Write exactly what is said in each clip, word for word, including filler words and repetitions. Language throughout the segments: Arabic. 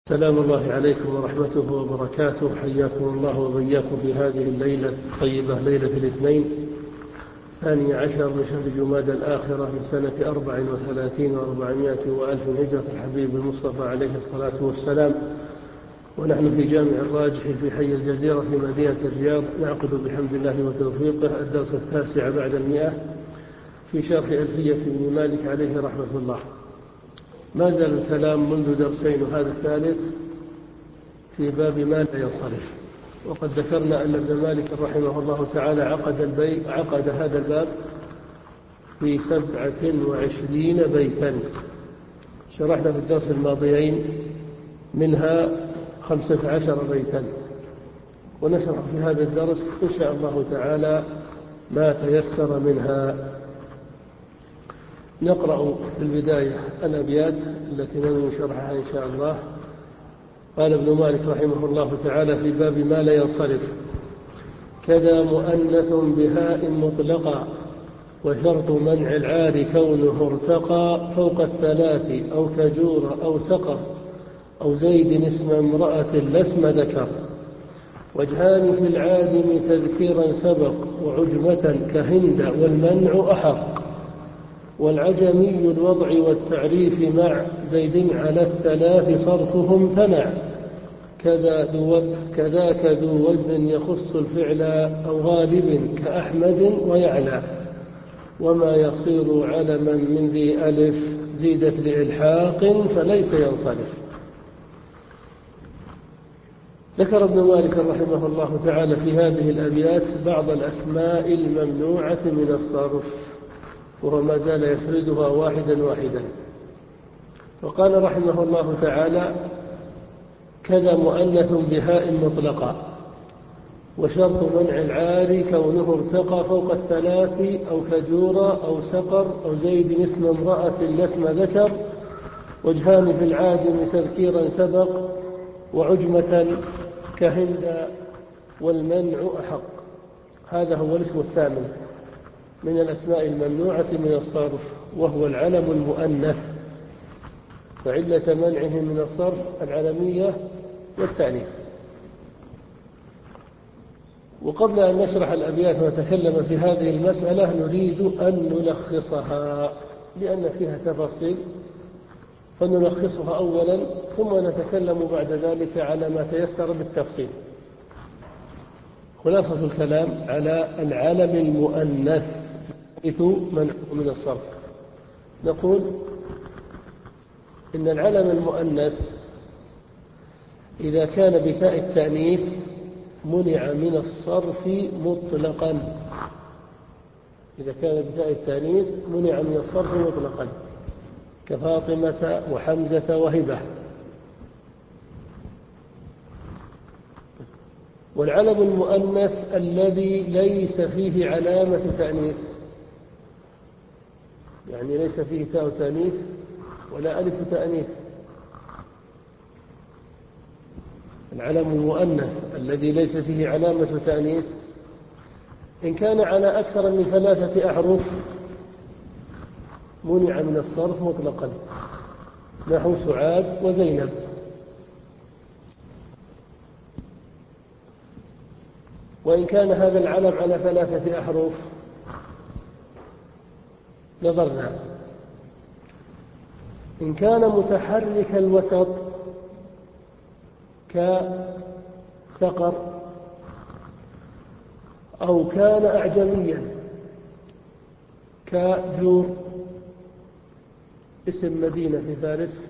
سلام الله عليكم ورحمته وبركاته. حياكم الله وبياكم في هذه الليلة الطيبة، ليلة الاثنين ثاني عشر من شهر جمادى الآخرة من سنة أربع وثلاثين وأربعمائة وألف هجرة الحبيب المصطفى عليه الصلاة والسلام، ونحن في جامع الراجح في حي الجزيرة في مدينة الرياض نعقد بحمد الله وتوفيقه الدرس التاسع بعد المئة في شرح ألفية ابن مالك عليه رحمة الله. ما زال الكلام منذ درسين وهذا الثالث في باب ما لا ينصرف، وقد ذكرنا أن ابن مالك رحمه الله تعالى عقد, البي... عقد هذا الباب في سبعة وعشرين بيتا، شرحنا في الدرس الماضيين منها خمسة عشر بيتا، ونشرح في هذا الدرس إن شاء الله تعالى ما تيسر منها. نقرأ في البداية الأبيات التي ننوي شرحها إن شاء الله. قال ابن مالك رحمه الله تعالى في باب ما لا ينصرف: كذا مؤنث بهاء مطلقا، وشرط منع العار كونه ارتقى فوق الثلاث أو كجور أو سقر أو زيد اسم امرأة لا اسم ذكر، وجهان في العادم تذكيرا سبق وعجمة كهند والمنع أحق، والعجمي الوضع والتعريف مع زيد على الثلاث صرفه امتنع، كذا دو كذاك ذو وزن يخص الفعل أو غالب كأحمد ويعلى، وما يصير علما من ذي ألف زيدت لإلحاق فليس ينصرف. ذكر ابن مالك رحمه الله تعالى في هذه الأبيات بعض الأسماء الممنوعة من الصرف، وهو ما زال يسردها واحدا واحدا. وقال رحمه الله تعالى: كذا مؤنث بهاء مطلقا، وشرط منع العار كونه ارتقى فوق الثلاث أو كجورة أو سقر أو زيد اسم امرأة لا اسم ذكر، وجهان في العادم تذكيرا سبق وعجمة كهند والمنع أحق. هذا هو الاسم الثامن من الأسماء الممنوعة من الصرف، وهو العلم المؤنث، فعلة منعه من الصرف العلمية والتأنيث. وقبل أن نشرح الأبيات ونتكلم في هذه المسألة نريد أن نلخصها لأن فيها تفاصيل، فنلخصها أولا ثم نتكلم بعد ذلك على ما تيسر بالتفصيل. خلاصة الكلام على العلم المؤنث حيث منعه من الصرف. نقول إن العلم المؤنث إذا كان بتاء التأنيث منع من الصرف مطلقا. إذا كان بتاء التأنيث منع من الصرف مطلقا كفاطمة وحمزة وهبة. والعلم المؤنث الذي ليس فيه علامة تأنيث، يعني ليس فيه تاء تأنيث ولا ألف تأنيث. العلم المؤنث الذي ليس فيه علامة تأنيث إن كان على أكثر من ثلاثة أحرف منع من الصرف مطلقا، نحو سعاد وزينب. وإن كان هذا العلم على ثلاثة أحرف نظرنا. إن كان متحرك الوسط كسقر، أو كان أعجميا كجور اسم مدينة في فارس،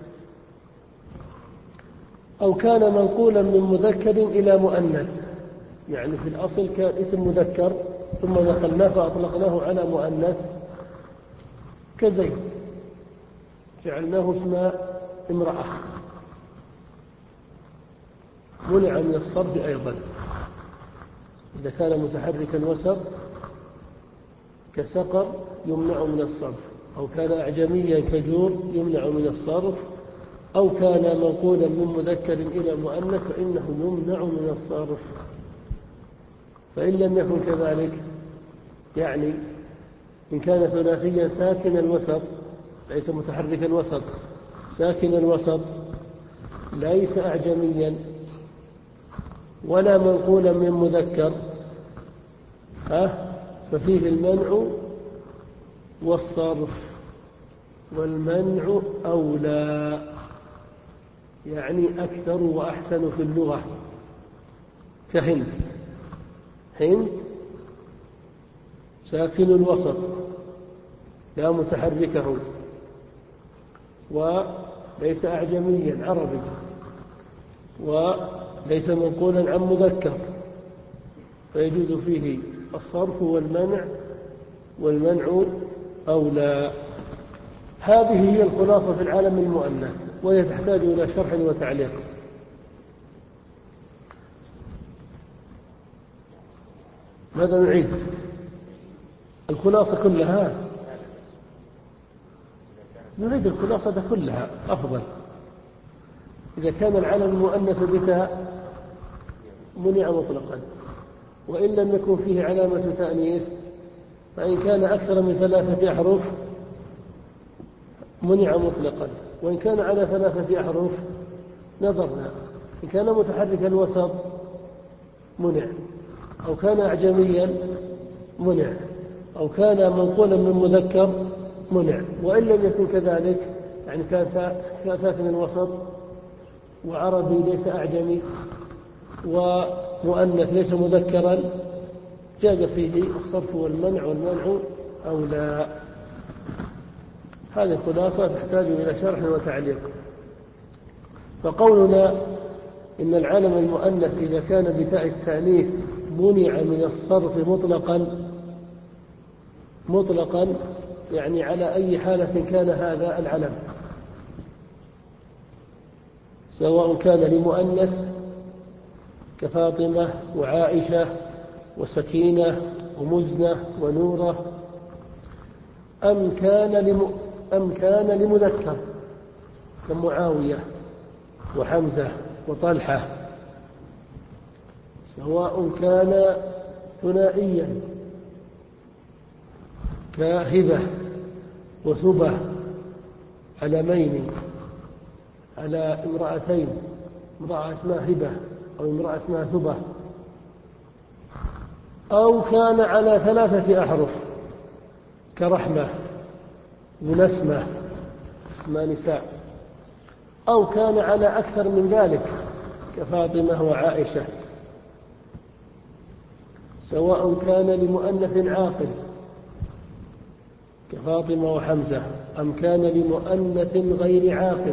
أو كان منقولا من مذكر إلى مؤنث، يعني في الأصل كان اسم مذكر ثم نقلناه فأطلقناه على مؤنث كزيد جعلناه اسم امرأة، منع من الصرف أيضا. إذا كان متحرك الوسط كسقر يمنع من الصرف، أو كان أعجميا كجور يمنع من الصرف، أو كان منقولا من مذكر إلى مؤنث فإنه يمنع من الصرف. فإن لم يكن كذلك، يعني إن كان ثلاثيا ساكن الوسط ليس متحرك الوسط ساكن الوسط ليس أعجميا ولا منقولا من مذكر ها ففيه المنع والصرف، والمنع أولى يعني أكثر وأحسن في اللغة. كهند، هند ساكن الوسط لا متحركه، وليس أعجميا عربي، وليس منقولا عن مذكر، فيجوز فيه الصرف والمنع، والمنع أولى. هذه هي الخلاصة في العالم المؤنث، وهي تحتاج إلى شرح وتعليق. ماذا نعيد؟ الخلاصة كلها، نعيد الخلاصة كلها أفضل. إذا كان العلم المؤنث بتاء منع مطلقا، وإن لم يكن فيه علامة تأنيث، فإن كان أكثر من ثلاثة أحرف منع مطلقا، وإن كان على ثلاثة أحرف نظرنا. إن كان متحرك الوسط منع، أو كان أعجميا منع، أو كان منقولا من مذكر منع. وإن لم يكن كذلك، يعني كان ساكن الوسط وعربي ليس أعجمي ومؤنث ليس مذكرا، جاز فيه الصرف والمنع، والمنع أولى. هذه الخلاصة تحتاج إلى شرح وتعليق. فقولنا إن العلم المؤنث إذا كان بتاء التأنيث منع من الصرف مطلقا، مطلقا يعني على أي حالة كان هذا العلم، سواء كان لمؤنث كفاطمة وعائشة وسكينة ومزنة ونورة، أم كان لم أم كان لمذكر كمعاوية وحمزة وطلحة، سواء كان ثنائيا كهبة وثبة علمين على امرأتين، امرأة اسمها هبة أو امرأة اسمها ثبة، أو كان على ثلاثة أحرف كرحمة ونسمة اسمها نساء، أو كان على أكثر من ذلك كفاطمة وعائشة، سواء كان لمؤنث عاقل كفاطمة وحمزة، أم كان لمؤنث غير عاقل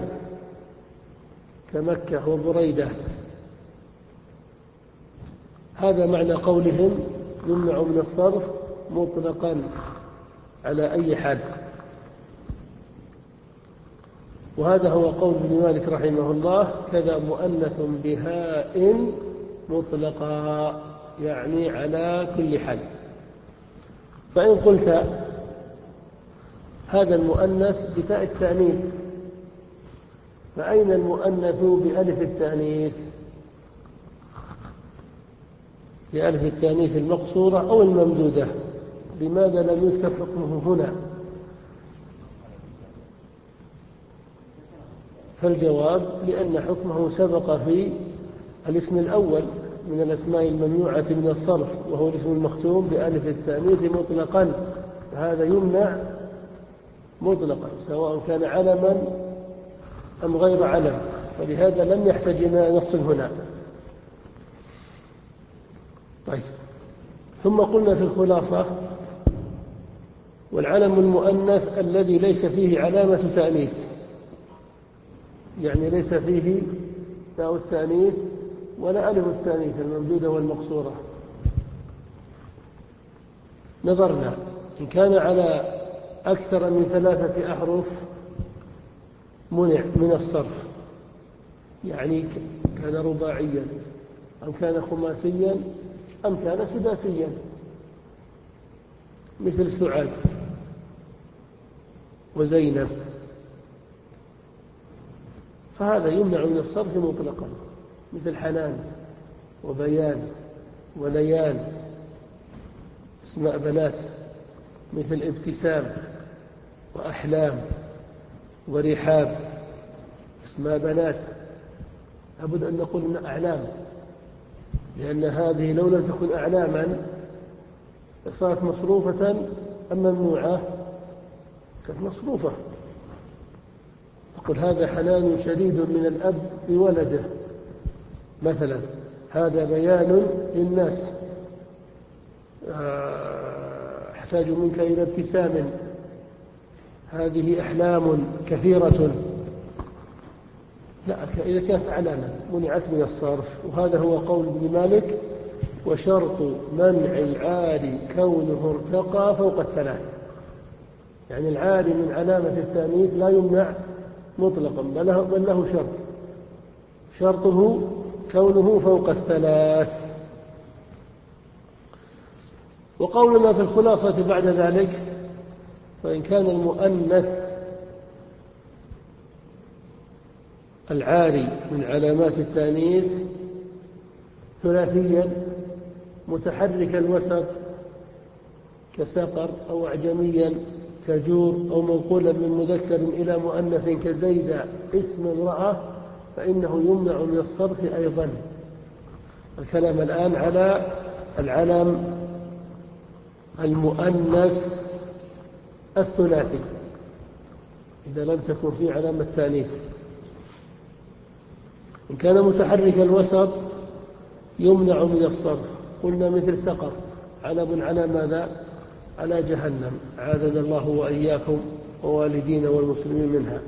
كمكة وبريدة. هذا معنى قولهم يمنع من الصرف مطلقا على أي حال. وهذا هو قول ابن مالك رحمه الله: كذا مؤنث بهاء مطلقا، يعني على كل حال. فإن قلت هذا المؤنث بتاء التأنيث، فأين المؤنث بألف التأنيث؟ بألف التأنيث المقصورة أو الممدودة؟ لماذا لم يذكر حكمه هنا؟ فالجواب: لأن حكمه سبق في الاسم الأول من الأسماء الممنوعة من الصرف، وهو الاسم المختوم بألف التأنيث مطلقا، فهذا يمنع مطلقا سواء كان علما أم غير علم، ولهذا لم يحتج إلى نص هنا. طيب، ثم قلنا في الخلاصة: والعلم المؤنث الذي ليس فيه علامة تأنيث، يعني ليس فيه تاء التأنيث ولا ألف التأنيث الممدودة والمقصورة، نظرنا. إن كان على أكثر من ثلاثة أحرف منع من الصرف، يعني كان رباعيا أم كان خماسيا أم كان سداسيا، مثل سعاد وزينب، فهذا يمنع من الصرف مطلقا، مثل حنان وبيان وليان اسماء بنات، مثل ابتسام وأحلام ورحاب اسماء بنات، لابد أن نقول إن أعلام، لأن هذه لو لم تكن أعلاما صارت مصروفة أم ممنوعة؟ كانت مصروفة. تقول هذا حنان شديد من الأب بولده مثلا، هذا بيان للناس، أحتاج منك إلى ابتسام، هذه أحلام كثيرة. لا، إذا كانت علامة منعت من الصرف، وهذا هو قول ابن مالك: وشرط منع العاري كونه ارتقى فوق الثلاث. يعني العاري من علامة التانيث لا يمنع مطلقا، بل له شرط، شرطه كونه فوق الثلاث. وقولنا في الخلاصة بعد ذلك: فإن كان المؤنث العاري من علامات التانيث ثلاثيا متحرك الوسط كسقر، أو أعجميا كجور، أو منقولا من مذكر إلى مؤنث كزيد اسم امرأة، فإنه يمنع من الصرف أيضا. الكلام الآن على العلم المؤنث الثلاثي إذا لم تكن فيه علامة تانيث. إن كان متحرك الوسط يمنع من الصرف، قلنا مثل سقر، علم على ماذا؟ على جهنم، عاذنا الله وإياكم ووالدين والمسلمين منها.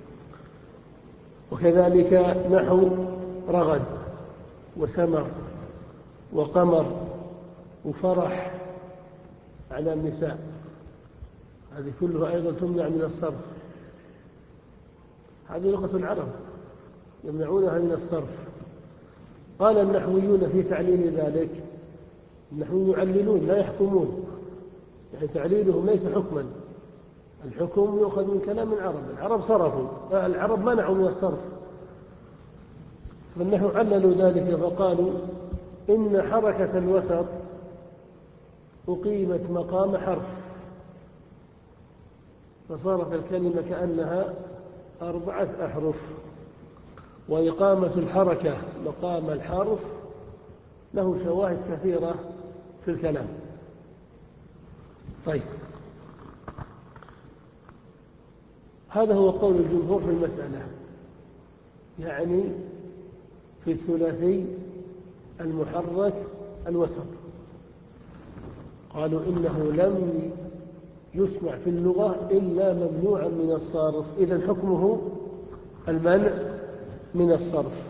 وكذلك نحو رغد وسمر وقمر وفرح على النساء، هذه كلها أيضا تمنع من الصرف. هذه لغة العرب يمنعونها من الصرف. قال النحويون في تعليل ذلك، النحويون يعللون لا يحكمون، يعني تعليلهم ليس حكما، الحكم يؤخذ من كلام العرب، العرب صرفوا، العرب منعوا من الصرف. فالنحو عللوا ذلك فقالوا إن حركة الوسط أقيمت مقام حرف، فصارت الكلمة كأنها أربعة أحرف، وإقامة الحركة مقام الحرف له شواهد كثيرة في الكلام. طيب، هذا هو قول الجمهور في المسألة، يعني في الثلاثي المحرك الوسط. قالوا إنه لم يسمع في اللغة إلا ممنوعا من الصرف، إذن حكمه المنع من الصرف.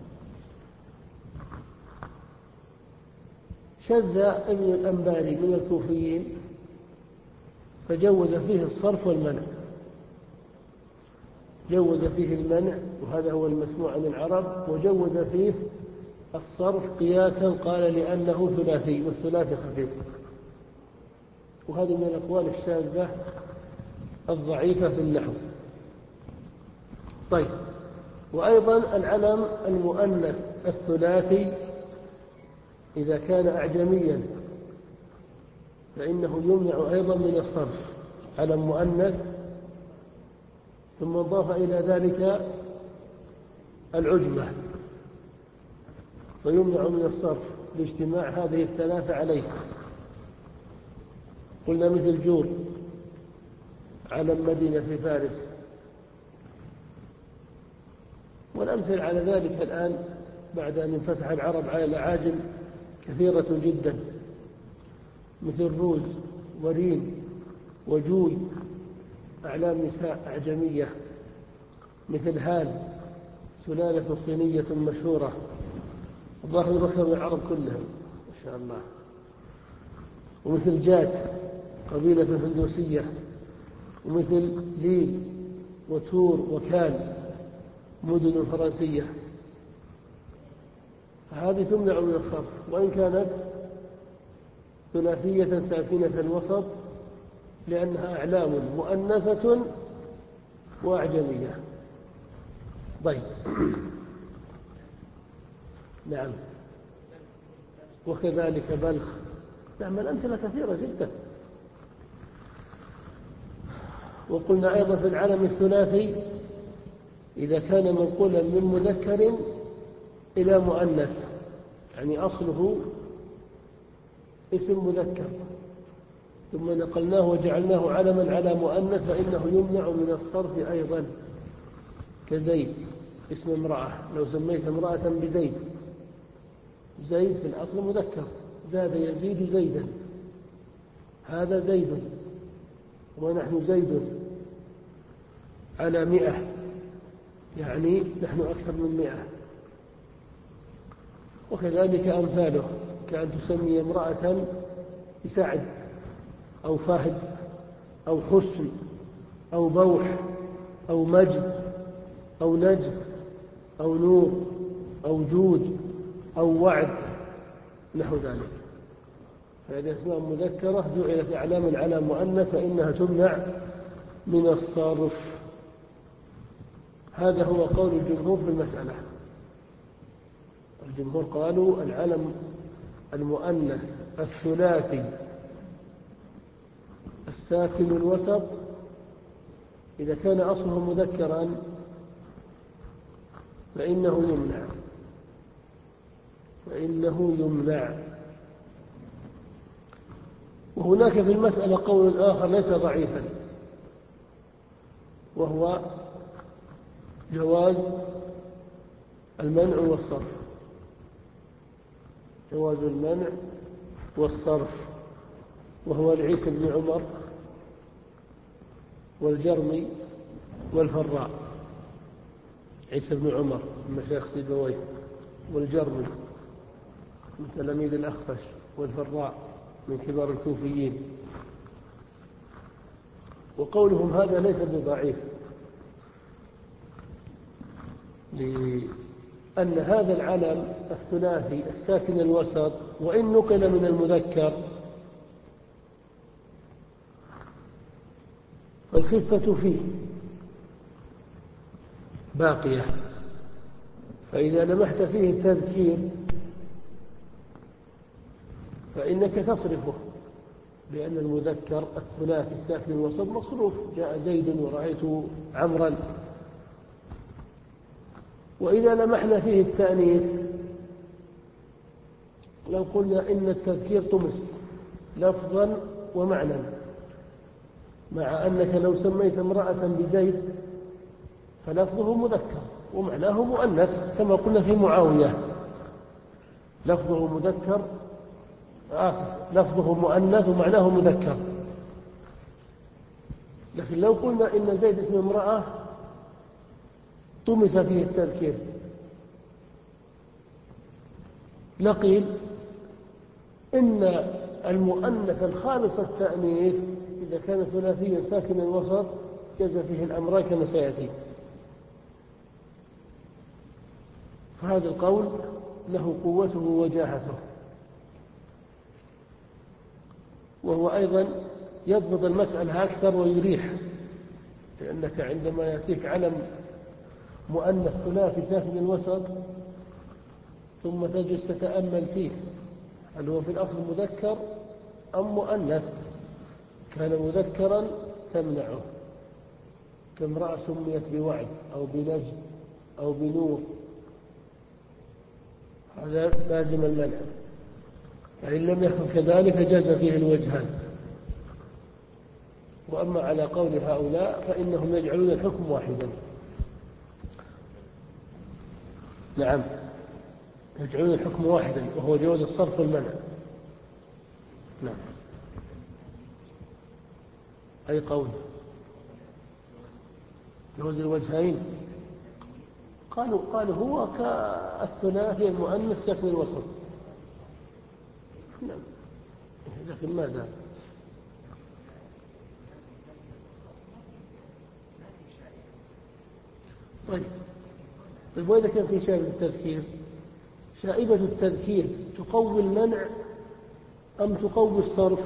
شذ ابن الأنباري من الكوفيين فجوز فيه الصرف والمنع، جوز فيه المنع وهذا هو المسموع عن العرب، وجوز فيه الصرف قياسا، قال لأنه ثلاثي والثلاثي خفيف. وهذه من الأقوال الشاذة الضعيفة في النحو. طيب، وأيضا العلم المؤنث الثلاثي إذا كان أعجميا فإنه يمنع أيضا من الصرف، علم مؤنث ثم اضاف إلى ذلك العجمة فيمنع من الصرف لاجتماع هذه الثلاثة عليه. قلنا مثل جور علم مدينة في فارس، والأمثل على ذلك الآن بعد أن انفتح العرب على الأعاجم كثيرة جدا، مثل روز ورين وجوي، أعلام نساء أعجمية، مثل هال سلالة صينية مشهورة، الظاهر ذكر العرب كلهم ما شاء الله. ومثل جات قبيلة هندوسية، ومثل ليل وتور وكان مدن فرنسية، فهذه تمنع من الصرف وإن كانت ثلاثية ساكنة الوسط، لأنها أعلام مؤنثة وأعجمية. طيب نعم، وكذلك بلخ. نعم، الأمثلة كثيرة جدا. وقلنا أيضا في العلم الثلاثي إذا كان منقولا من مذكر إلى مؤنث، يعني أصله اسم مذكر ثم نقلناه وجعلناه علما على مؤنث فإنه يمنع من الصرف أيضا، كزيد اسم امرأة، لو سميت امرأة بزيد، زيد في الأصل مذكر، زاد يزيد زيدا، هذا زيد ونحن زيد على مئة، يعني نحن أكثر من مئة. وكذلك أمثاله، كأن تسمي امرأة بسعد أو فهد أو حسن أو بوح أو مجد أو نجد أو نور أو جود أو وعد نحو ذلك. فهذه أسماء مذكرة جعلت أعلاما على مؤنث فإنها تمنع من الصرف. هذا هو قول الجمهور في المسألة. الجمهور قالوا العلم المؤنث الثلاثي الساكن الوسط إذا كان أصله مذكرا فإنه يمنع فإنه يمنع وهناك في المسألة قول آخر ليس ضعيفا، وهو جواز المنع والصرف، جواز المنع والصرف، وهو العيسى بن عمر والجرمي والفراء. عيسى بن عمر من مشايخ سيبويه، والجرمي من تلاميذ الأخفش، والفراء من كبار الكوفيين. وقولهم هذا ليس بضعيف، لأن هذا العلم الثلاثي الساكن الوسط وإن نقل من المذكر فالخفة فيه باقية، فإذا لمحت فيه التذكير فإنك تصرفه، لأن المذكر الثلاثي الساكن الوسط مصروف، جاء زيد ورأيت عمرا. وإذا لمحنا فيه التأنيث لو قلنا إن التذكير طمس لفظا ومعنى، مع أنك لو سميت امرأة بزيد فلفظه مذكر ومعناه مؤنث، كما قلنا في معاوية لفظه مذكر آسف لفظه مؤنث ومعناه مذكر. لكن لو قلنا إن زيد اسم امرأة طمس فيه التذكير لقيل إن المؤنث الخالص التأنيث إذا كان ثلاثيا ساكن الوسط جاز فيه الأمران كما سيأتي. فهذا القول له قوته ووجاهته، وهو أيضا يضبط المسألة أكثر ويريح، لأنك عندما يأتيك علم مؤنث ثلاثي ساكن الوسط ثم تجلس تتأمل فيه هل هو في الأصل مذكر أم مؤنث، كان مذكرا تمنعه، كامرأة سميت بوعد أو بنجد أو بنور، هذا لازم المنع. فإن لم يكن كذلك جاز فيه الوجهان. وأما على قول هؤلاء فإنهم يجعلون الحكم واحدا. نعم، يجعلون الحكم واحدا وهو جواز الصرف والمنع. نعم. أي قول جواز الوجهين؟ قالوا قالوا هو كالثلاثي المؤنث ساكن الوسط. نعم، لكن ماذا؟ طيب طيب وإذا كان في شائبة التذكير، شائبة التذكير تقوي المنع أم تقوي الصرف؟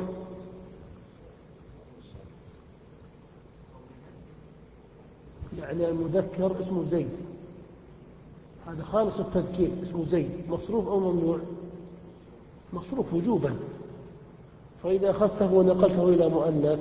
يعني المذكر اسمه زيد، هذا خالص التذكير اسمه زيد، مصروف أو ممنوع؟ مصروف وجوبا. فإذا أخذته ونقلته إلى مؤنث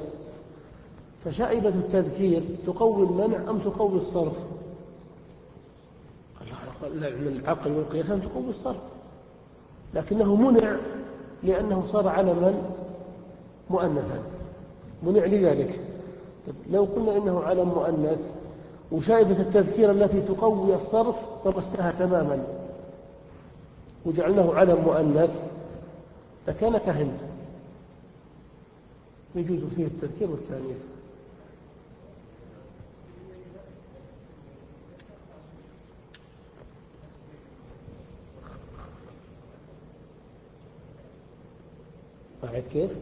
فشائبة التذكير تقوي المنع أم تقوي الصرف؟ من العقل والقياس أن تقوي الصرف، لكنه منع لأنه صار علما مؤنثا، منع لذلك. لو قلنا إنه علم مؤنث وشائبة التذكير التي تقوي الصرف طمستها تماما وجعلناه علم مؤنث لكان كهند، يجوز فيه التذكير والتانيث. بعد كيف؟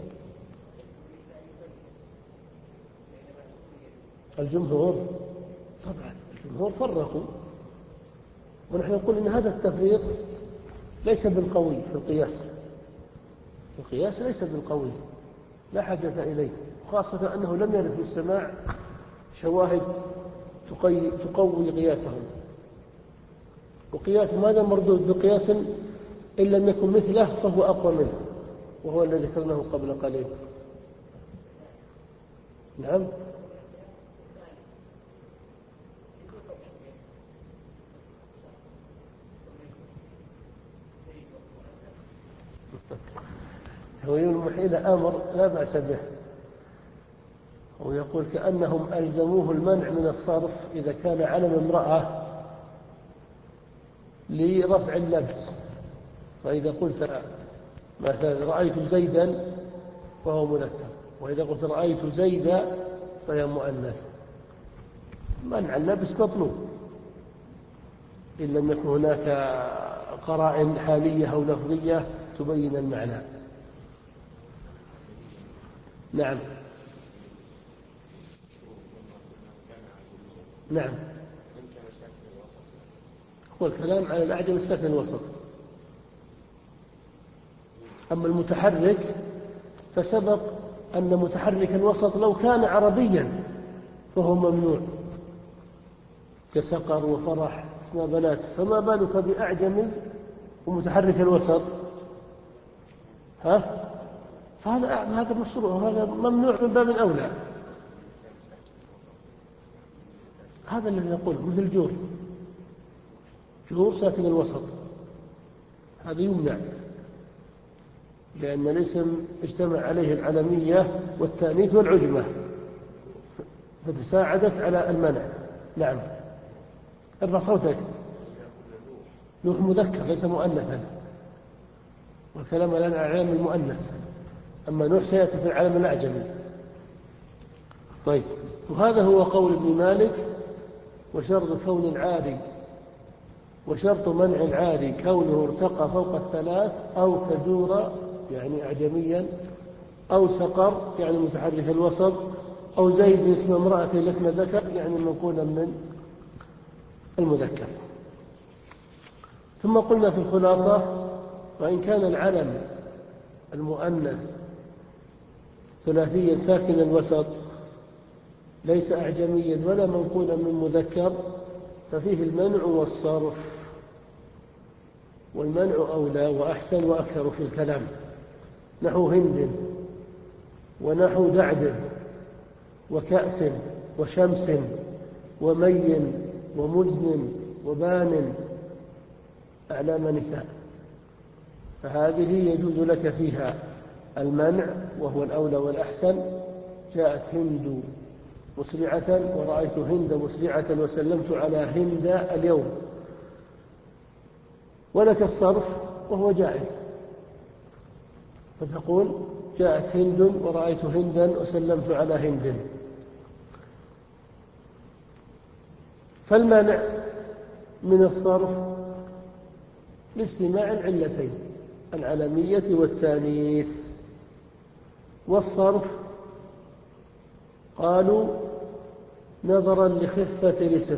الجمهور طبعا الجمهور فرقوا، ونحن نقول إن هذا التفريق ليس بالقوي في القياس، القياس ليس بالقوي لا حاجة إليه، خاصة أنه لم يرد في السماع شواهد تقوي قياسه، وقياس ماذا مردود بقياس إن لم يكن مثله فهو أقوى منه، وهو الذي ذكرناه قبل قليل. نعم. هو المحيل أمر لا بأس به، ويقول كأنهم ألزموه المنع من الصرف إذا كان علم امرأة لرفع اللبس، فإذا قلت مثلا رأيت زيدا فهو مذكر، وإذا قلت رأيت زيدا فهي مؤنث. منع اللبس مطلوب إن لم يكن هناك قرائن حالية أو لفظية تبين المعنى. نعم نعم. هو الكلام على الأعجم الساكن الوسط. أما المتحرك فسبق أن متحرك الوسط لو كان عربيا فهو ممنوع كسقر وفرح اسماء بنات، فما بالك بأعجم ومتحرك الوسط؟ ها؟ فهذا هذا مشروع وهذا ممنوع من باب الأولى. هذا الذي نقوله مثل جور، جور ساكن الوسط هذا يمنع لأن الاسم اجتمع عليه العلمية والتأنيث والعجمة فتساعدت على المنع. نعم. ارفع صوتك. نوح مذكر ليس مؤنثا، والكلام الآن عن العلم المؤنث، أما نوح سيأتي في العلم الأعجمي. طيب، وهذا هو قول ابن مالك. وشرط كون العاري وشرط منع العاري كونه ارتقى فوق الثلاث أو كجور يعني أعجميا، أو سقر يعني متحرك الوسط، أو زيد اسم امرأة لاسم ذكر يعني منقولا من المذكر. ثم قلنا في الخلاصة: وإن كان العلم المؤنث ثلاثيا ساكن الوسط ليس أعجميا ولا منقولا من مذكر ففيه المنع والصرف، والمنع أولى وأحسن وأكثر في الكلام، نحو هند ونحو دعد وكأس وشمس ومي ومزن وبان أعلام نساء، فهذه يجوز لك فيها المنع وهو الأولى والأحسن. جاءت هند مسرعة ورأيت هند مسرعة وسلمت على هند اليوم، ولك الصرف وهو جائز، فتقول جاءت هند ورأيت هندا وسلمت على هند. فالمانع من الصرف لاجتماع العلتين العلمية والتانيث. والصرف قالوا نظرا لخفة الاسم،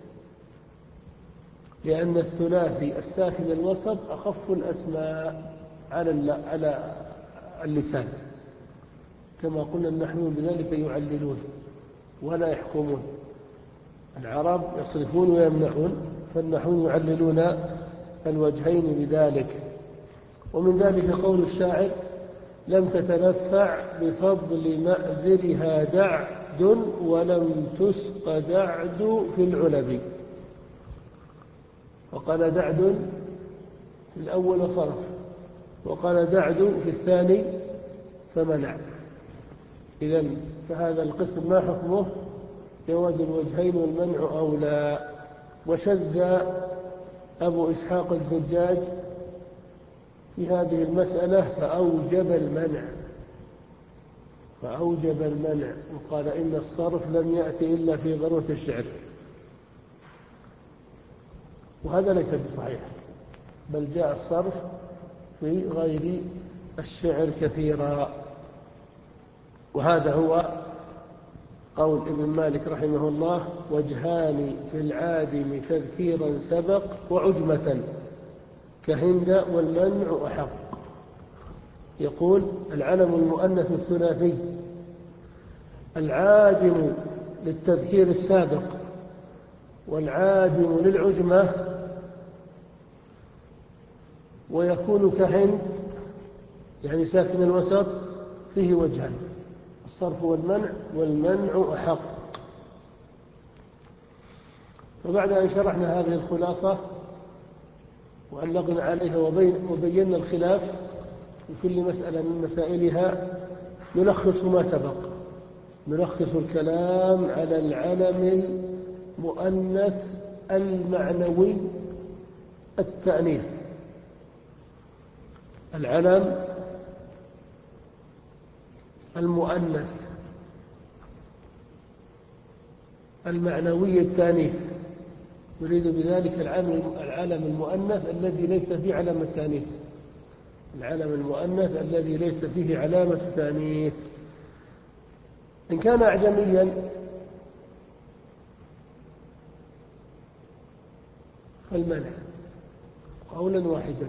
لأن الثلاثي الساكن الوسط أخف الأسماء على على اللسان، كما قلنا النحويون بذلك يعللون ولا يحكمون. العرب يصرفون ويمنعون، فالنحويون يعللون الوجهين بذلك. ومن ذلك قول الشاعر: لم تتنفع بفضل مأزرها دعد، ولم تسق دعد في العلب. وقال دعد في الأول وصرف، وقال دعد في الثاني فمنع. إذن فهذا القسم ما حكمه؟ جواز الوجهين والمنع أو لا. وشذ أبو إسحاق الزجاج في هذه المسألة فأوجب المنع فأوجب المنع وقال إن الصرف لم يأتي إلا في ضرورة الشعر، وهذا ليس بصحيح، بل جاء الصرف في غير الشعر كثيرا. وهذا هو قول ابن مالك رحمه الله: وجهان في العادم تذكيرا سبق وعجمة كهند والمنع أحق. يقول: العلم المؤنث الثلاثي العادم للتذكير السابق والعادم للعجمة، ويكون كهند يعني ساكن الوسط، فيه وجهان: الصرف والمنع، والمنع أحق. وبعد أن شرحنا هذه الخلاصة وعلقنا عليها وبينا الخلاف في كل مسألة من مسائلها، نلخص ما سبق، نلخص الكلام على العلم المؤنث المعنوي التأنيث. العلم المؤنث المعنوي التأنيث، يريد بذلك العلم المؤنث الذي ليس فيه علامة تأنيث، العلم المؤنث الذي ليس فيه علامة تأنيث. إن كان أعجميا فالمنع قولا واحدا،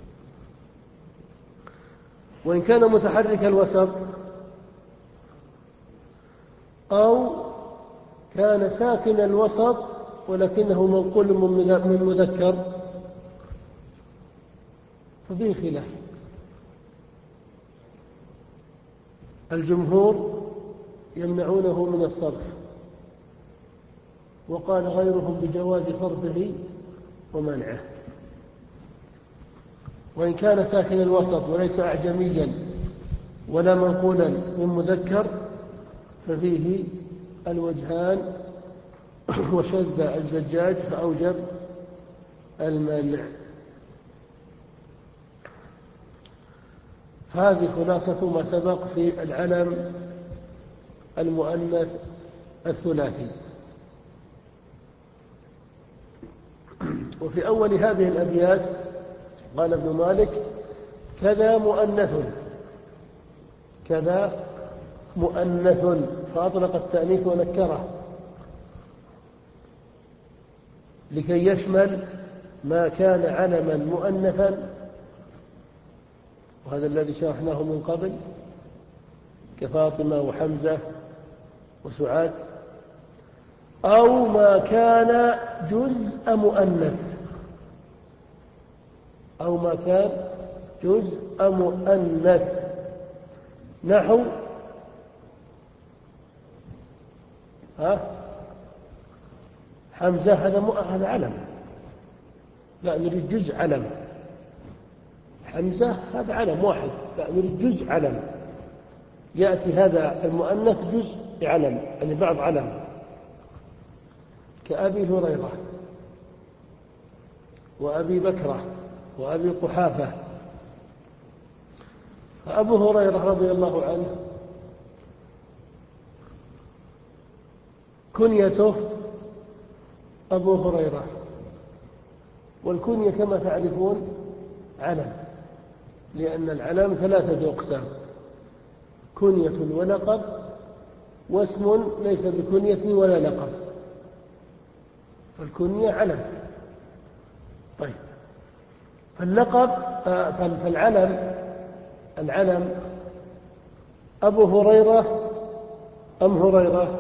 وإن كان متحرك الوسط أو كان ساكن الوسط ولكنه منقول من مذكر ففيه خلاف. الجمهور يمنعونه من الصرف، وقال غيرهم بجواز صرفه ومنعه. وإن كان ساكن الوسط وليس أعجميا ولا منقولا من مذكر ففيه الوجهان. وشذ الزجاج فأوجب المنع. هذه خلاصة ما سبق في العلم المؤنث الثلاثي. وفي أول هذه الأبيات قال ابن مالك: كذا مؤنث، كذا مؤنث، فأطلق التأنيث ونكره لكي يشمل ما كان علما مؤنثا، وهذا الذي شرحناه من قبل كفاطمة وحمزة وسعاد، أو ما كان جزء مؤنث، أو ما كان جزء مؤنث، نحو ها حمزة، هذا هذا علم، لا نريد جزء علم. حمزة هذا علم واحد، لا نريد جزء علم. يأتي هذا المؤنث جزء علم، يعني بعض علم، كأبي هريرة وأبي بكرة وأبي قحافة. فأبو هريرة رضي الله عنه كنيته أبو هريرة، والكنية كما تعرفون علم، لأن العلم ثلاثة أقسام: كنية ولقب، واسم ليس بكنية ولا لقب. فالكنية علم. طيب، فاللقب فالعلم العلم أبو هريرة أم هريرة؟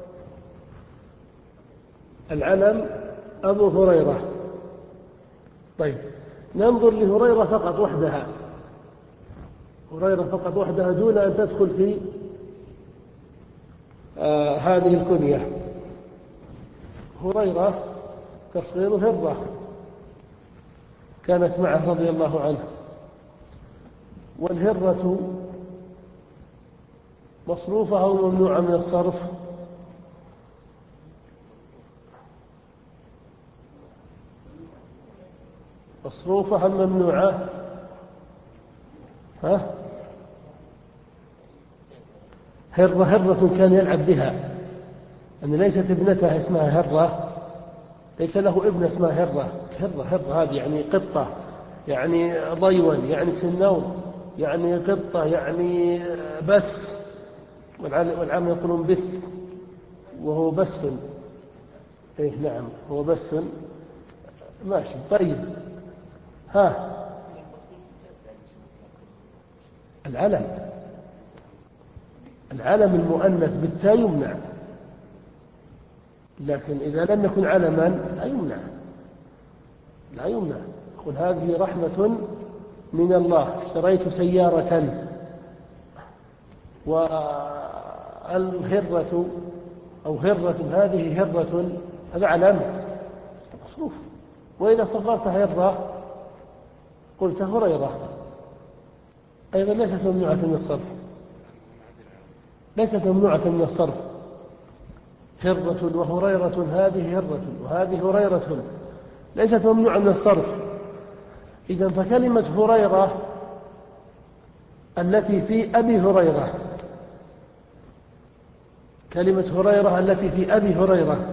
العلم أبو هريرة. طيب، ننظر لهريرة فقط وحدها، هريرة فقط وحدها دون أن تدخل في آه هذه الكنية. هريرة تصغير هرة، كانت معه رضي الله عنه. والهرة مصروفة أو ممنوعة من الصرف؟ مصروفة أم ممنوعة؟ ها؟ هرة هرة كان يلعب بها، أن ليست ابنتها اسمها هرة، ليس له ابن اسمها هرة. هرة هرة هذه يعني قطة، يعني ضيون، يعني سنون، يعني قطة، يعني بس، والعام يقولون بس، وهو بس. إيه نعم هو بس. ماشي طيب. ها العلم، العلم المؤنث بالتاء يمنع، لكن إذا لم يكن علما لا يمنع، لا يمنع. قل هذه رحمة من الله، اشتريت سيارة. والهرة أو هرة، هذه هرة، هذا علم مصروف. وإذا صغرت هرة قلت هريرة، أيضا ليست ممنوعة من الصرف، ليست ممنوعة من الصرف. هرة وهريرة، هذه هرة وهذه هريرة، ليست ممنوعة من الصرف. إذن فكلمة هريرة التي في أبي هريرة، كلمة هريرة التي في أبي هريرة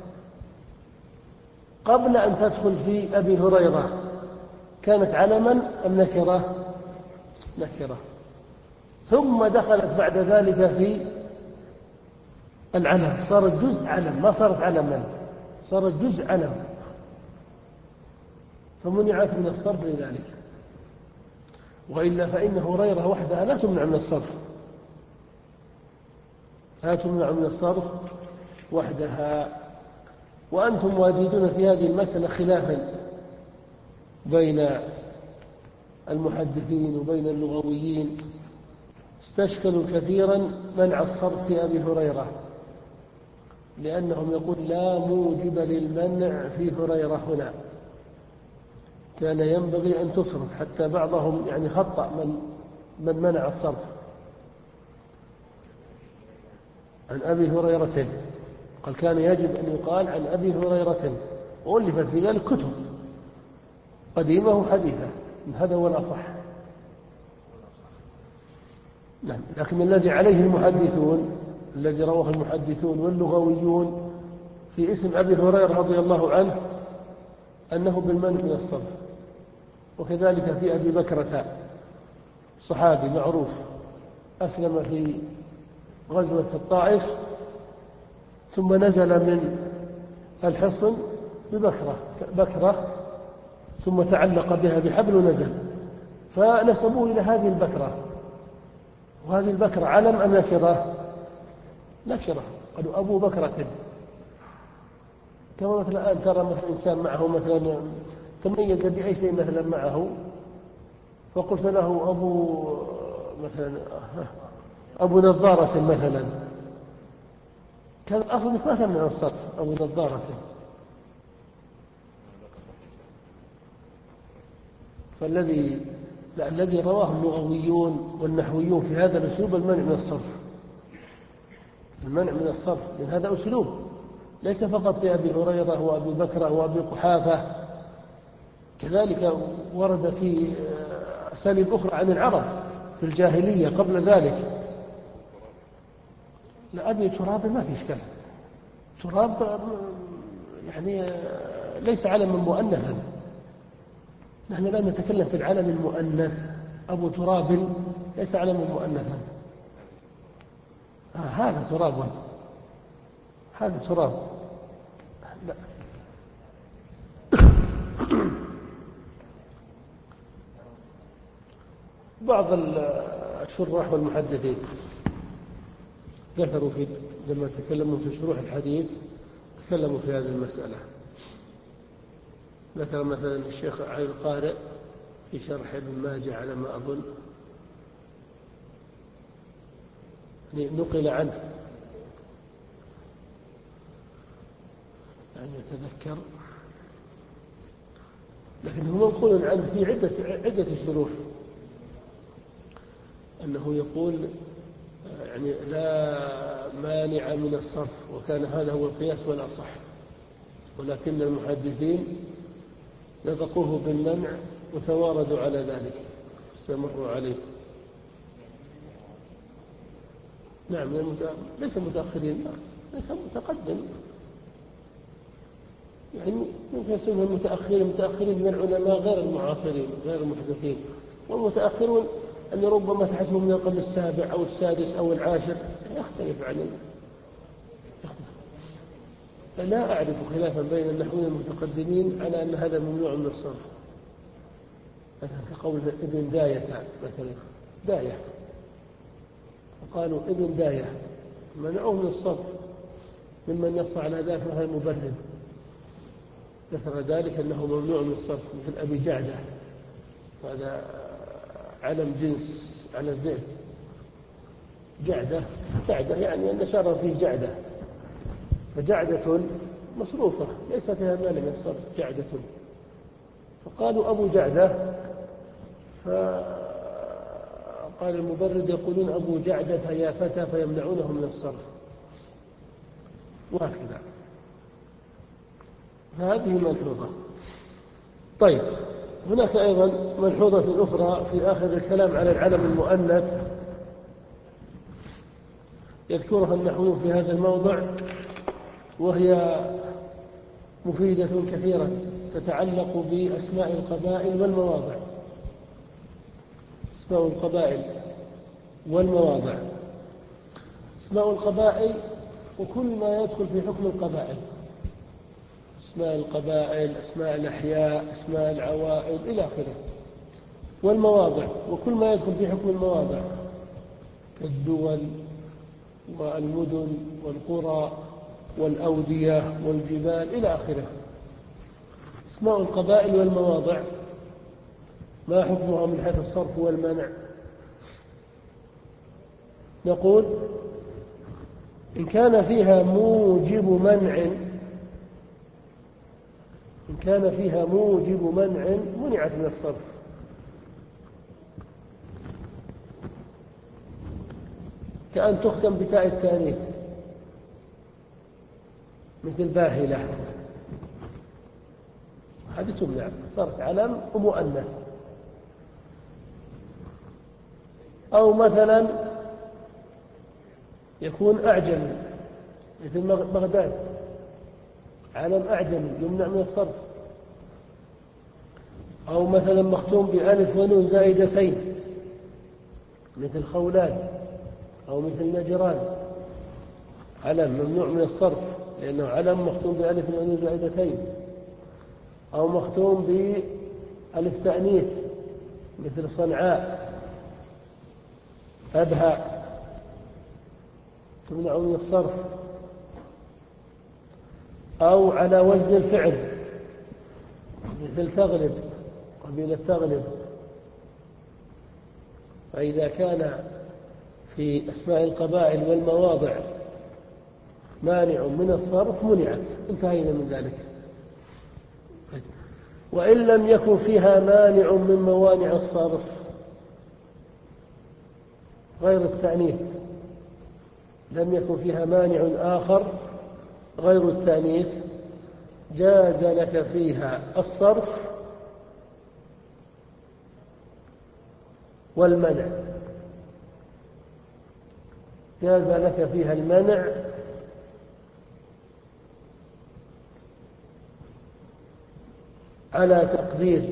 قبل أن تدخل في أبي هريرة كانت علما أم نكرة؟ نكرة. ثم دخلت بعد ذلك في العلم، صارت جزء علم، ما صارت علما، صارت جزء علم، فمنعت من الصرف لذلك. وإلا فإن هريرة وحدها لا تمنع من الصرف، لا تمنع من الصرف وحدها. وأنتم واجدون في هذه المسألة خلافا بين المحدثين وبين اللغويين، استشكلوا كثيرا منع الصرف في أبي هريرة، لأنهم يقول لا موجب للمنع في هريرة هنا، كان ينبغي أن تصرف. حتى بعضهم يعني خطأ من من منع الصرف عن أبي هريرة، قال كان يجب أن يقال عن أبي هريرة، وألفت في ذلك كتب قديمة وحديثة، هذا هو الأصح. نعم. لكن الذي عليه المحدثون، الذي رواه المحدثون واللغويون في اسم أبي هريرة رضي الله عنه أنه بالمنع من الصرف. وكذلك في أبي بكرة، صحابي معروف أسلم في غزوة الطائف، ثم نزل من الحصن ببكرة بكرة ثم تعلق بها بحبل ونزل، فنسبوه إلى هذه البكرة. وهذه البكرة علم أم نكرة؟ نكرة، قالوا أبو بكرة. كما مثلا الآن ترى مثلا إنسان معه مثلا تميز بأي شيء مثلا معه، فقلت له أبو مثلا أبو نظارة مثلا، كان الأصل ما تمنع الصرف أبو نظارة. فالذي لا الذي رواه اللغويون والنحويون في هذا الأسلوب المنع من الصرف، المنع من الصرف من هذا أسلوب، ليس فقط في أبي هريرة وأبي بكر وأبي قحافة، كذلك ورد في أساليب أخرى عن العرب في الجاهلية قبل ذلك. لا أبي تراب ما في إشكال، تراب يعني ليس علما مؤنثا، نحن الآن نتكلم في العلم المؤنث. أبو تراب ليس علما مؤنثا، آه هذا تراب، هذا تراب. لا. بعض الشراح والمحدثين ذكروا في لما تكلموا في شروح الحديث تكلموا في هذه المسألة. ذكر مثلا الشيخ علي القارئ في شرح ابن ماجه على ما أظن، نقل عنه يعني يتذكر لكن هو منقول عنه في عدة عدة شروح، أنه يقول يعني لا مانع من الصرف، وكان هذا هو القياس والأصح، ولكن المحدثين نطقوه بالمنع وتواردوا على ذلك، استمروا عليه. نعم، ليس متأخرين، ليس متقدم، يعني يمكن يسمى المتأخرين متأخرين من العلماء غير المعاصرين غير المحدثين، والمتأخرون أن ربما تحسبوا من القرن السابع أو السادس أو العاشر، يختلف عن لا أعرف خلافا بين النحويين المتقدمين على أن هذا ممنوع من الصرف، مثلا كقول ابن داية مثلا، داية فقالوا ابن داية منعوه من الصرف، ممن يص على ذلك مثل المبرد ذكر ذلك أنه ممنوع من الصرف، مثل أبي جعدة، هذا علم جنس على الذئب، جعدة جعدة يعني أن شر فيه جعدة، فجعدة مصروفة ليس فيها مانع من الصرف جعدة، فقالوا أبو جعدة، فقال المبرد يقولون أبو جعدة يا فتى فيمنعونه من الصرف، وهكذا، فهذه ملحوظة. طيب، هناك أيضا ملحوظة أخرى في آخر الكلام على العلم المؤنث يذكرها النحوي في هذا الموضع، وهي مفيدة كثيرا تتعلق بأسماء القبائل والمواضع. أسماء القبائل والمواضع، أسماء القبائل وكل ما يدخل في حكم القبائل، أسماء القبائل، أسماء الأحياء، أسماء العوائل إلى آخره، والمواضع وكل ما يدخل في حكم المواضع كالدول والمدن والقرى والأودية والجبال إلى آخره. أسماء القبائل والمواضع ما حكمها من حيث الصرف والمنع؟ نقول إن كان فيها موجب منع إن كان فيها موجب منع منعت من الصرف، كأن تختم بتاء التانيث مثل باهلة، هذه تمنع، صارت علم ومؤنث. أو مثلا يكون أعجمي مثل بغداد، علم أعجمي يمنع من الصرف. أو مثلا مختوم بألف ونون زائدتين مثل خولان أو مثل نجران، علم ممنوع من الصرف لأنه علم مختوم بألف ونون زائدتين. أو مختوم بألف تأنيث مثل صنعاء، أبها، تمنع من الصرف. أو على وزن الفعل مثل تغلب، قبيلة تغلب، فإذا كان في أسماء القبائل والمواضع مانع من الصرف منعت، انتهينا من ذلك. وإن لم يكن فيها مانع من موانع الصرف غير التأنيث، لم يكن فيها مانع آخر غير التأنيث، جاز لك فيها الصرف والمنع، جاز لك فيها المنع على تقدير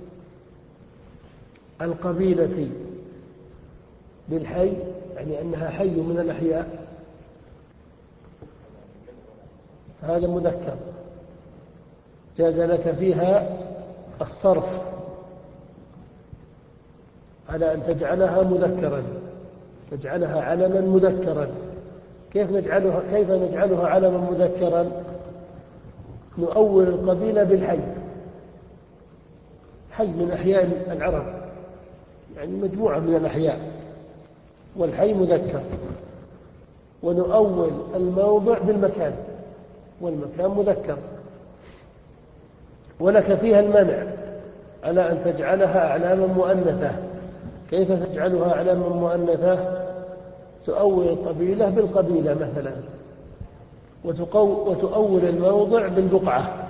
القبيلة بالحي، يعني أنها حي من الأحياء، هذا مذكر، جاز لك فيها الصرف على أن تجعلها مذكرا، تجعلها علما مذكرا. كيف نجعلها كيف نجعلها علما مذكرا؟ نؤول القبيلة بالحي، حي من أحياء العرب، يعني مجموعة من الأحياء، والحي مذكر، ونؤول الموضع بالمكان، والمكان مذكر، ولك فيها المنع على أن تجعلها أعلاما مؤنثة. كيف تجعلها أعلاما مؤنثة؟ تؤول القبيلة بالقبيلة مثلا، وتؤول الموضع بالبقعة.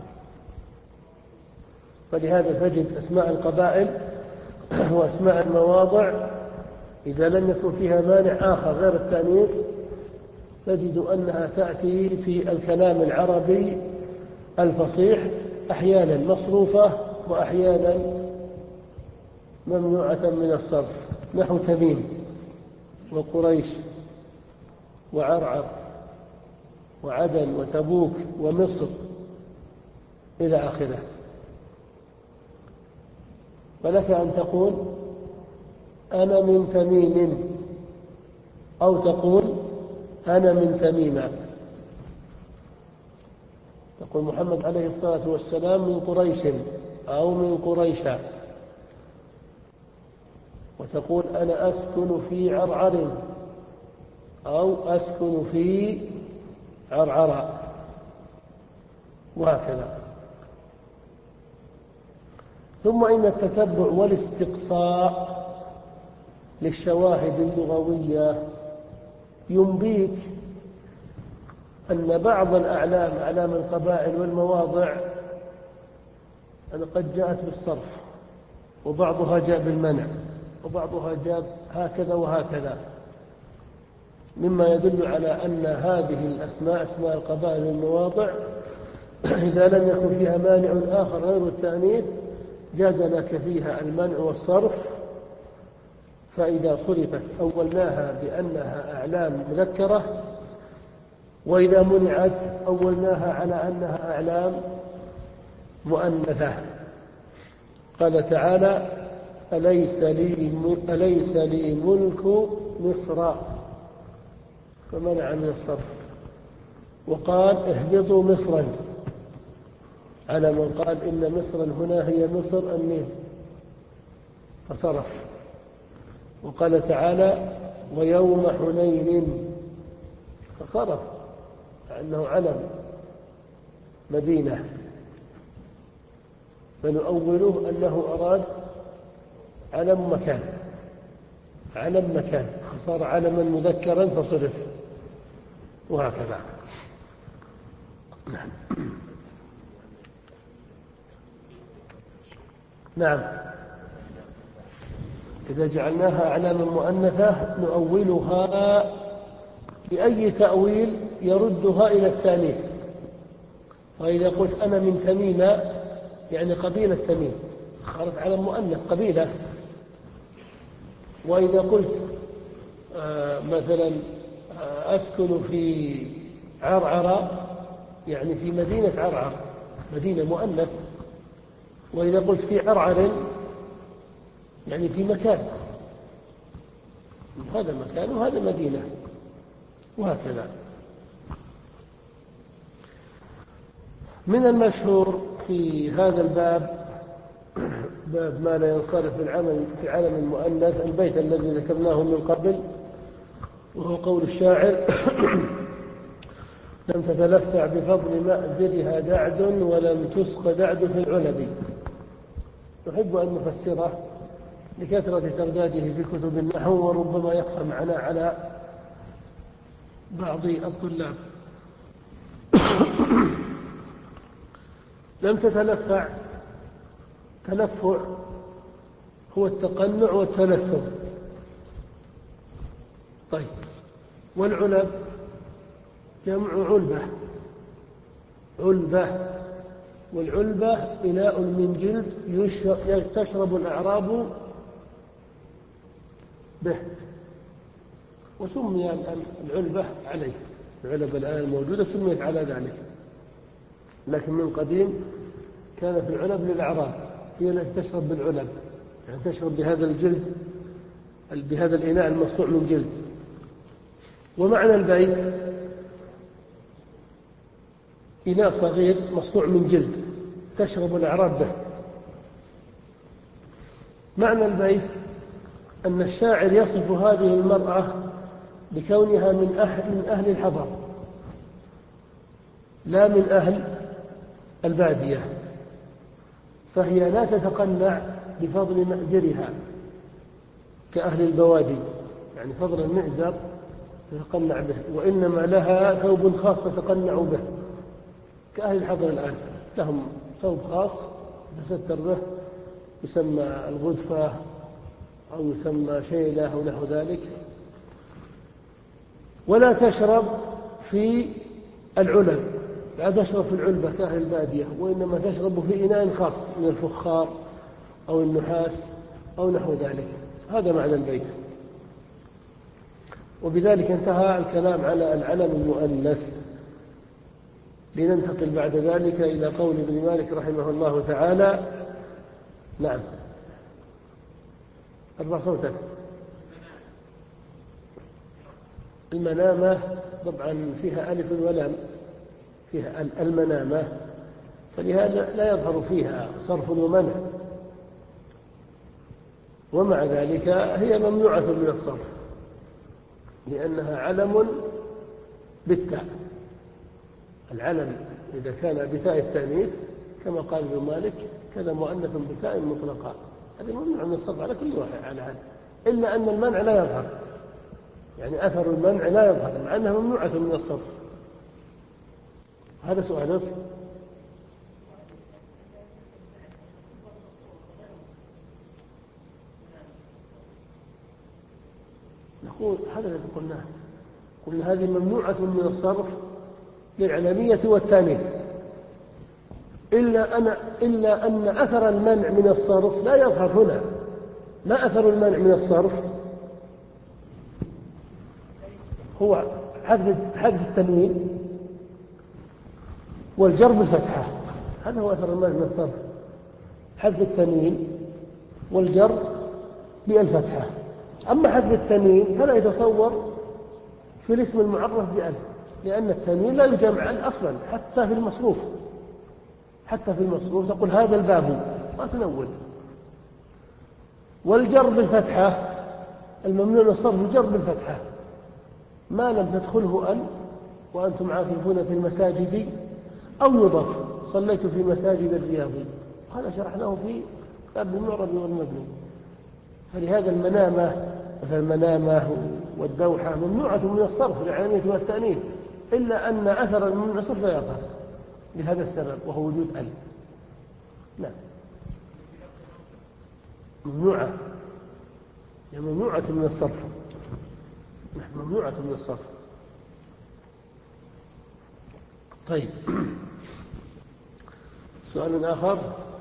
فلهذا تجد أسماء القبائل وأسماء المواضع إذا لم يكن فيها مانع آخر غير التأنيث تجد أنها تأتي في الكلام العربي الفصيح أحيانا مصروفة وأحيانا ممنوعة من الصرف، نحو تميم وقريش وعرعر وعدن وتبوك ومصر إلى آخره. فلك أن تقول أنا من تميم، أو تقول أنا من تميمة. تقول محمد عليه الصلاة والسلام من قريش أو من قريشة، وتقول أنا أسكن في عرعر أو أسكن في عرعر، وهكذا. ثم إن التتبع والاستقصاء للشواهد اللغوية ينبيك أن بعض الأعلام أعلام القبائل والمواضع أن قد جاءت بالصرف، وبعضها جاء بالمنع، وبعضها جاء هكذا وهكذا، مما يدل على أن هذه الأسماء أسماء القبائل والمواضع إذا لم يكن فيها مانع آخر غير التأنيث جاز لك فيها المنع والصرف. فإذا صرفت أولناها بأنها أعلام مذكرة، وإذا منعت أولناها على أنها أعلام مؤنثة. قال تعالى أليس لي, أليس لي ملك مصر، فمنع من الصرف. وقال اهبطوا مصرا، على من قال إن مصرا هنا هي مصر النيل، فصرف. وقال تعالى ويوم حنين، فصرف أنه علم مدينة، فنؤوله أنه أراد علم مكان، علم مكان، فصار علما مذكرا فصرف، وهكذا. نعم نعم إذا جعلناها أعلاما مؤنثة نؤولها بأي تأويل يردها إلى التأنيث. وإذا قلت أنا من تميمة يعني قبيلة تميم، صارت علم مؤنث قبيلة. وإذا قلت آه مثلا آه أسكن في عرعر يعني في مدينة عرعر، مدينة مؤنث. وإذا قلت في عرعر يعني في مكان، هذا مكان وهذا مدينة، وهكذا. من المشهور في هذا الباب باب ما لا ينصرف في العمل في علم المؤنث البيت الذي ذكرناه من قبل، وهو قول الشاعر لم تتلفع بفضل مأزرها دعد ولم تسق دعد في العلب. نحب أن نفسره لكثرة ترداده في كتب النحو، وربما يخفى معنا على بعض الطلاب. لم تتلفع، تلفع هو التقنع والتلثم. طيب، والعلب جمع علبة، علبة، والعلبة إناء من جلد تشرب الأعراب به، وسمي العلبة عليه. العلب الآن الموجودة سميت على ذلك، لكن من قديم كانت العلب للأعراب، هي التي تشرب بالعلب، يعني تشرب بهذا الجلد، بهذا الإناء المصنوع من جلد. ومعنى البيت إناء صغير مصنوع من جلد تشرب الأعراب به. معنى البيت أن الشاعر يصف هذه المرأة بكونها من أهل, من أهل الحضر لا من أهل البادية، فهي لا تتقنع بفضل مأزرها كأهل البوادي، يعني فضل المئزر تتقنع به، وإنما لها ثوب خاص تتقنع به كأهل الحضر الآن، لهم ثوب خاص تستر به يسمى الغدفة أو يسمى شيلة أو نحو ذلك. ولا تشرب في العلب، لا تشرب في العلبة كأهل البادية، وإنما تشرب في إناء خاص من الفخار أو النحاس أو نحو ذلك. هذا معنى البيت. وبذلك انتهى الكلام على العلم المؤنث. لننتقل بعد ذلك إلى قول ابن مالك رحمه الله تعالى. نعم، ارفع صوتك. المنامة طبعا فيها ألف ولام، فيها المنامة، فلهذا لا يظهر فيها صرف ومنع، ومع ذلك هي ممنوعة من الصرف لأنها علم بالتاء. العلم إذا كان بتاء التأنيث كما قال ابن مالك كذا مؤنث بتاء مطلقة، هذه ممنوع من الصرف على كل واحد على هذا، إلا أن المنع لا يظهر، يعني أثر المنع لا يظهر مع أنها ممنوعة من الصرف. هذا سؤالك. نقول هذا الذي قلناه، قلنا هذه ممنوعة من الصرف للعلمية والتانيث، إلا أن إلا أن أثر المنع من الصرف لا يظهر هنا. ما أثر المنع من الصرف؟ هو حذف حذف التنوين والجر بالفتحة، هذا هو أثر المنع من الصرف، حذف التنوين والجر بالفتحة. أما حذف التنوين فلا يتصور في الاسم المعرف بألف، لأن التنوين لا يجمع أصلا حتى في المصروف، حتى في المصروف تقول هذا الباب ما تنون. والجر بالفتحة الممنوع من الصرف الجر بالفتحة ما لم تدخله أن وأنتم عاكفون في المساجد أو يضاف صليت في مساجد الرياض، هذا شرحناه في باب المعرب والمبني. فلهذا المنامة مثل المنامة والدوحة ممنوعة من الصرف للعلمية والتأنيث، إلا أن أثر الممنوع من الصرف لا يظهر لهذا السبب وهو وجود ال. نعم، ممنوعة، يعني ممنوعة من الصرف. نعم، ممنوعة من الصرف. طيب، سؤال آخر.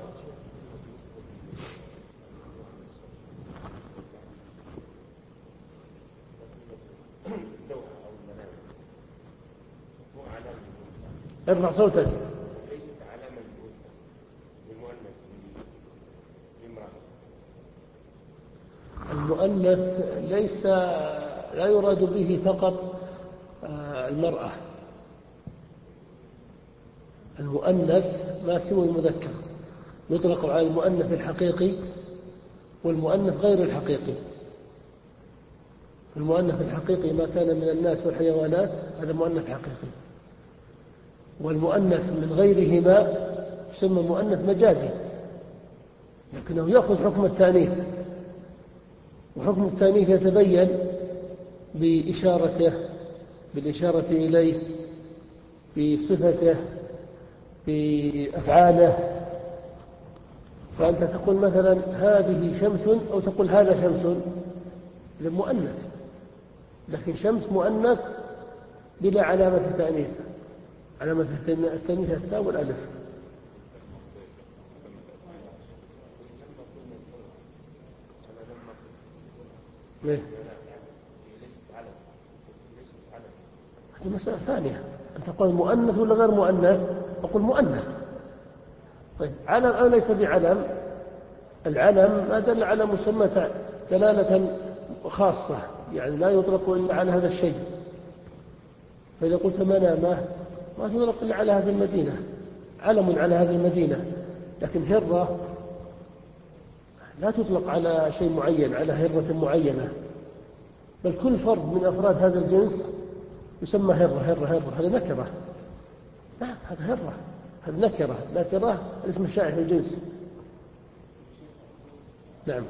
ارفع صوتك. ليست علامة للمؤنث للمرأة. المؤنث ليس لا يراد به فقط المرأة، المؤنث ما سوى المذكر، يطلق على المؤنث الحقيقي والمؤنث غير الحقيقي. المؤنث الحقيقي ما كان من الناس والحيوانات، هذا مؤنث حقيقي. والمؤنث من غيرهما يسمى مؤنث مجازي، لكنه يأخذ حكم التأنيث، وحكم التأنيث يتبين بإشارته، بالإشارة إليه، بصفته، بأفعاله. فأنت تقول مثلا هذه شمس أو تقول هذا شمس، هذا مؤنث، لكن شمس مؤنث بلا علامة تأنيث، علامة التأنيث التاء والألف. ليه؟ هذه مسألة ثانية، أنت تقول مؤنث ولا غير مؤنث؟ أقول مؤنث. طيب، علم أو ليس بعلم؟ العلم ما دل على مسمى دلالة خاصة، يعني لا يطلق إلا على هذا الشيء. فإذا قلت منامة ما تطلق إلا على هذه المدينة، علم على هذه المدينة. لكن هرة لا تطلق على شيء معين، على هرة معينة، بل كل فرد من أفراد هذا الجنس يسمى هرة هرة هرة، هذا نكرة. نعم، هذا هرة، هذا نكرة، نكرة الاسم الشائع في الجنس. نعم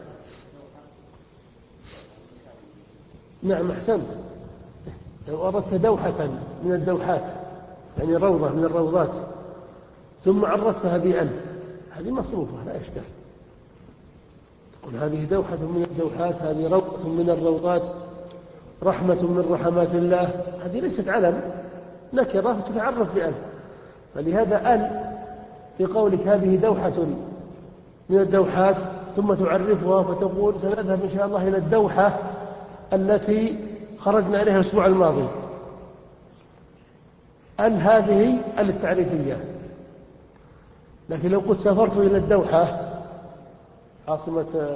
نعم أحسنت. لو أردت دوحة من الدوحات يعني روضة من الروضات ثم عرفتها بأن، هذه مصروفة لا إشكال. تقول هذه دوحة من الدوحات، هذه روضة من الروضات، رحمة من رحمات الله، هذه ليست علم، نكرة تتعرف بأن. فلهذا أن في قولك هذه دوحة من الدوحات ثم تعرفها فتقول سنذهب إن شاء الله إلى الدوحة التي خرجنا إليها الأسبوع الماضي. أن هذه التعريفية. لكن لو قلت سافرت إلى الدوحة عاصمة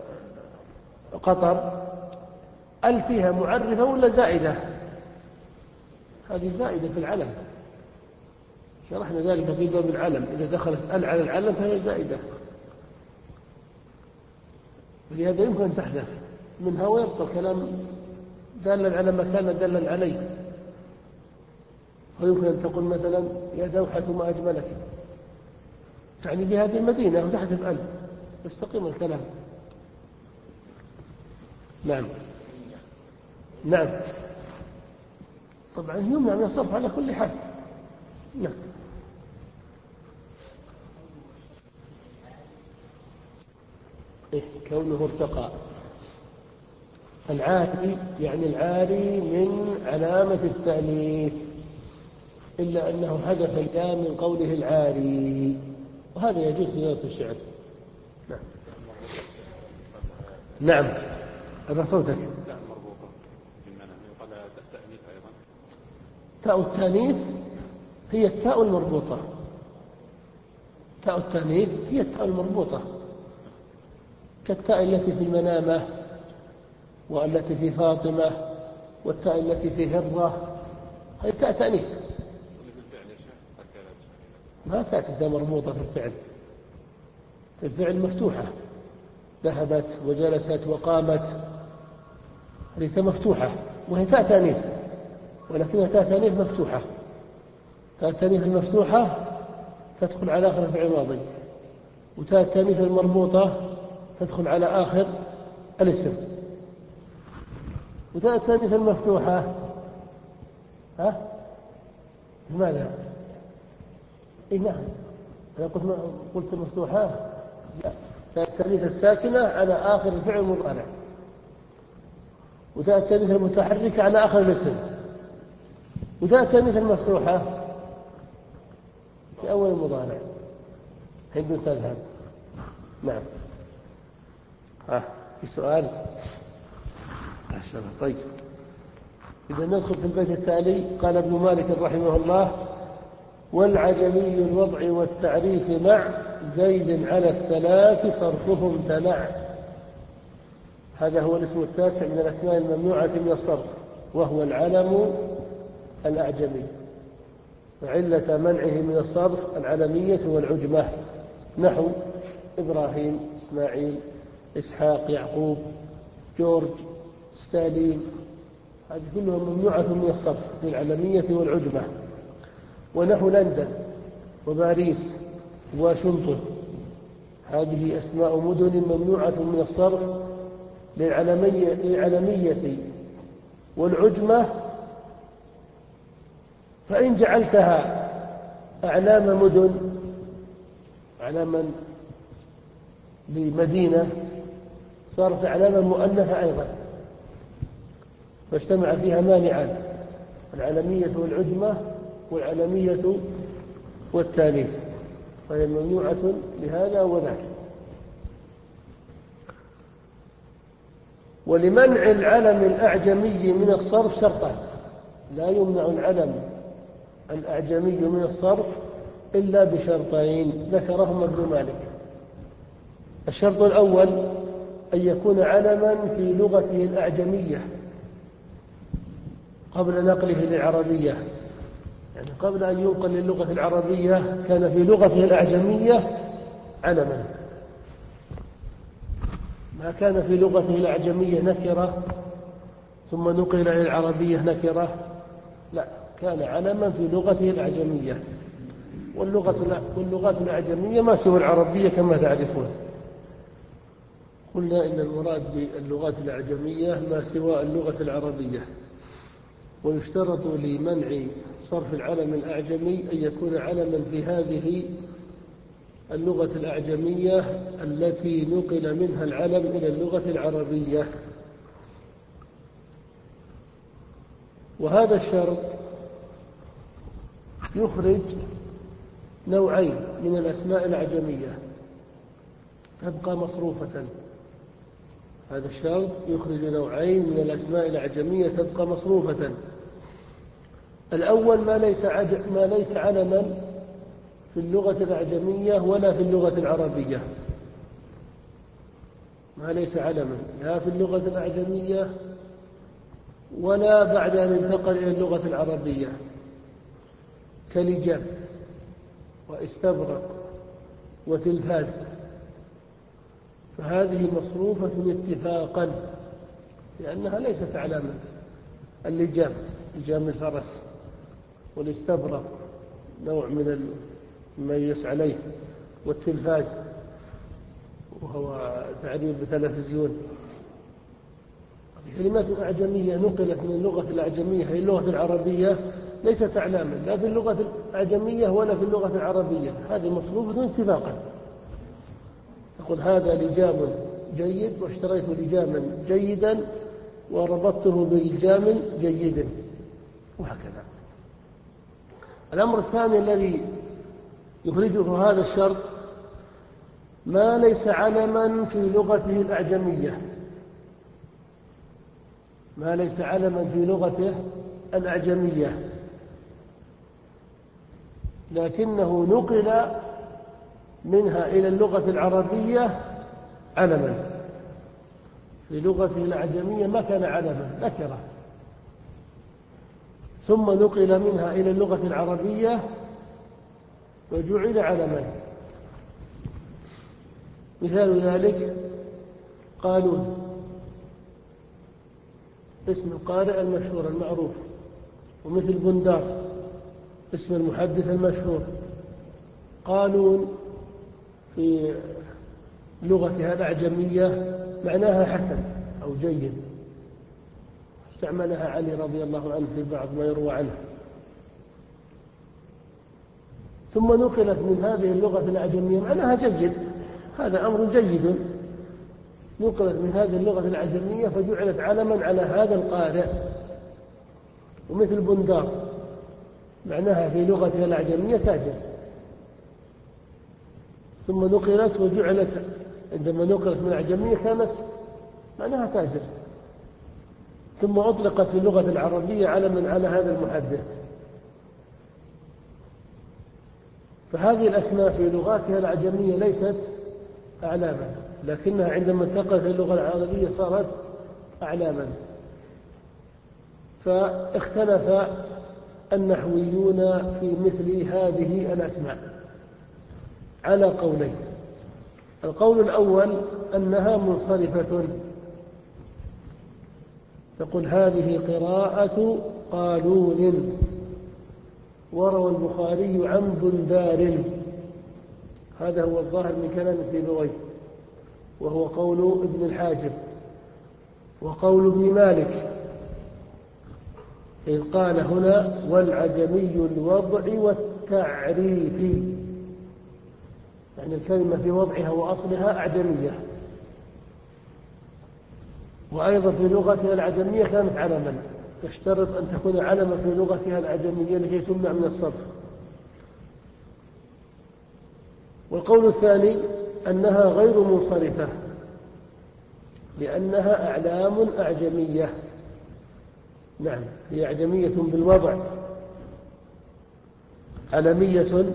قطر، ال فيها معرفة ولا زائدة؟ هذه زائدة في العلم، شرحنا ذلك في باب العلم، إذا دخلت ال على العلم فهي زائدة، ولهذا يمكن أن تحذف منها ويبقى الكلام دالا على ما كان دالا عليه. ويمكن أن تقول مثلا يا دوحة ما أجملك، تعني بهذه المدينة وتحذف ال، يستقيم الكلام. نعم نعم طبعا يمنع من الصرف على كل حال. نعم إيه كونه ارتقى. العاري يعني العاري من علامة التأنيث، إلا أنه حدث الياء من قوله العاري، وهذا يجوز في لغة الشعر. نعم نعم أبا صوتك. تاء مربوطة في المنام يقال التأنيث أيضا. تاء التأنيث هي التاء المربوطة، تاء التأنيث هي التاء المربوطة، كالتاء التي في المنامة والتي في فاطمة والتاء التي في هرة، هي تاء تأنيث. ما تأتي تاء مربوطة في الفعل، في الفعل مفتوحة، ذهبت وجلست وقامت، هذه تاء مفتوحة وهي تاء تأنيث، ولكنها تاء تأنيث مفتوحة. تاء التأنيث المفتوحة تدخل على آخر الفعل الماضي، وتاء التأنيث المربوطة تدخل على آخر الاسم. وتاء التأنيث المفتوحة ها لماذا؟ إيه نعم أنا قلت قلت المفتوحة، لا، تاء التأنيث الساكنة على آخر الفعل المضارع، وتاء التأنيث المتحركة على آخر الاسم، وتاء التأنيث المفتوحة في أول المضارع حين تذهب. نعم ها في سؤال ما شاء الله. طيب إذا ندخل في البيت التالي. قال ابن مالك رحمه الله: والعجمي الوضع والتعريف مع زيد على الثلاث صرفهم تنع. هذا هو الاسم التاسع من الأسماء الممنوعة من الصرف، وهو العلم الأعجمي، وعلة منعه من الصرف العلمية والعجمة، نحو إبراهيم، إسماعيل، إسحاق، يعقوب، جورج، ستالين، هذه كلها ممنوعة من الصرف للعلمية والعجمة. ونحو لندن وباريس وواشنطن، هذه أسماء مدن ممنوعة من الصرف للعلمية, للعلمية والعجمة. فإن جعلتها أعلام مدن، أعلاما لمدينة، صارت أعلاما مؤنثة أيضا، فاجتمع فيها مانعان: العلمية والعجمة والعلمية والتانيث، فهي ممنوعة لهذا وذاك. ولمنع العلم الأعجمي من الصرف شرطان: لا يمنع العلم الأعجمي من الصرف إلا بشرطين ذكرهما ابن مالك. الشرط الأول أن يكون علما في لغته الأعجمية قبل نقله للعربية، يعني قبل أن ينقل للغة العربية كان في لغته الأعجمية علما، ما كان في لغته الأعجمية نكرة ثم نقل إلى العربية نكرة، لا، كان علما في لغته الأعجمية. واللغة واللغات الأعجمية ما سوى العربية كما تعرفون. قلنا إن المراد باللغات الأعجمية ما سوى اللغة العربية، ويشترط لمنع صرف العلم الأعجمي أن يكون علما في هذه اللغة الأعجمية التي نقل منها العلم إلى اللغة العربية. وهذا الشرط يخرج نوعين من الأسماء الأعجمية تبقى مصروفة. هذا الشرط يخرج نوعين من الأسماء الأعجمية تبقى مصروفة. الأول ما ليس, ما ليس علما في اللغة الأعجمية ولا في اللغة العربية، ما ليس علما لا في اللغة الأعجمية ولا بعد أن انتقل إلى اللغة العربية، كلجام واستبرق وتلفاز، فهذه مصروفة اتفاقا لأنها ليست علما. اللجام لجام الفرس، والاستبرق نوع من المميز عليه، والتلفاز وهو تعريب بتلفزيون. كلمات أعجمية نقلت من اللغة الأعجمية إلى اللغة العربية ليست أعلاما لا في اللغة الأعجمية ولا في اللغة العربية، هذه مصروفة اتفاقا. تقول هذا لجام جيد واشتريت لجاما جيدا وربطته بلجام جيد، وهكذا. الأمر الثاني الذي يخرجه هذا الشرط ما ليس علما في لغته الأعجمية، ما ليس علما في لغته الأعجمية لكنه نقل منها إلى اللغة العربية علما. في لغته الأعجمية ما كان علما، نكرة، ثم نقل منها إلى اللغة العربية وجعل علما. مثال ذلك قالون، اسم القارئ المشهور المعروف، ومثل بندار اسم المحدث المشهور. قالون في لغتها الأعجمية معناها حسن أو جيد، استعملها علي رضي الله عنه في بعض ما يروى عنه. ثم نقلت من هذه اللغة الأعجمية معناها جيد، هذا أمر جيد، نقلت من هذه اللغة الأعجمية فجعلت علما على هذا القارئ. ومثل بندار معناها في لغتها الأعجمية تاجر، ثم نقلت وجعلت، عندما نقلت من الأعجمية كانت معناها تاجر، ثم أطلقت في اللغة العربية علما على هذا المحدث. فهذه الأسماء في لغاتها الأعجمية ليست أعلاما، لكنها عندما انتقلت إلى اللغة العربية صارت أعلاما. فاختلف النحويون في مثل هذه الأسماء على قولين. القول الأول أنها منصرفة، تقول هذه قراءة قالون، وروى البخاري عن بندار، هذا هو الظاهر من كلام سيبويه، وهو قول ابن الحاجب. وقول ابن مالك إذ قال هنا والعجمي الوضع والتعريف، يعني الكلمة في وضعها وأصلها أعجمية، وأيضا في لغتها العجمية كانت علما، تشترط أن تكون علما في لغتها العجمية لكي تمنع من الصرف. والقول الثاني أنها غير منصرفة لأنها أعلام أعجمية. نعم، هي أعجمية بالوضع، علمية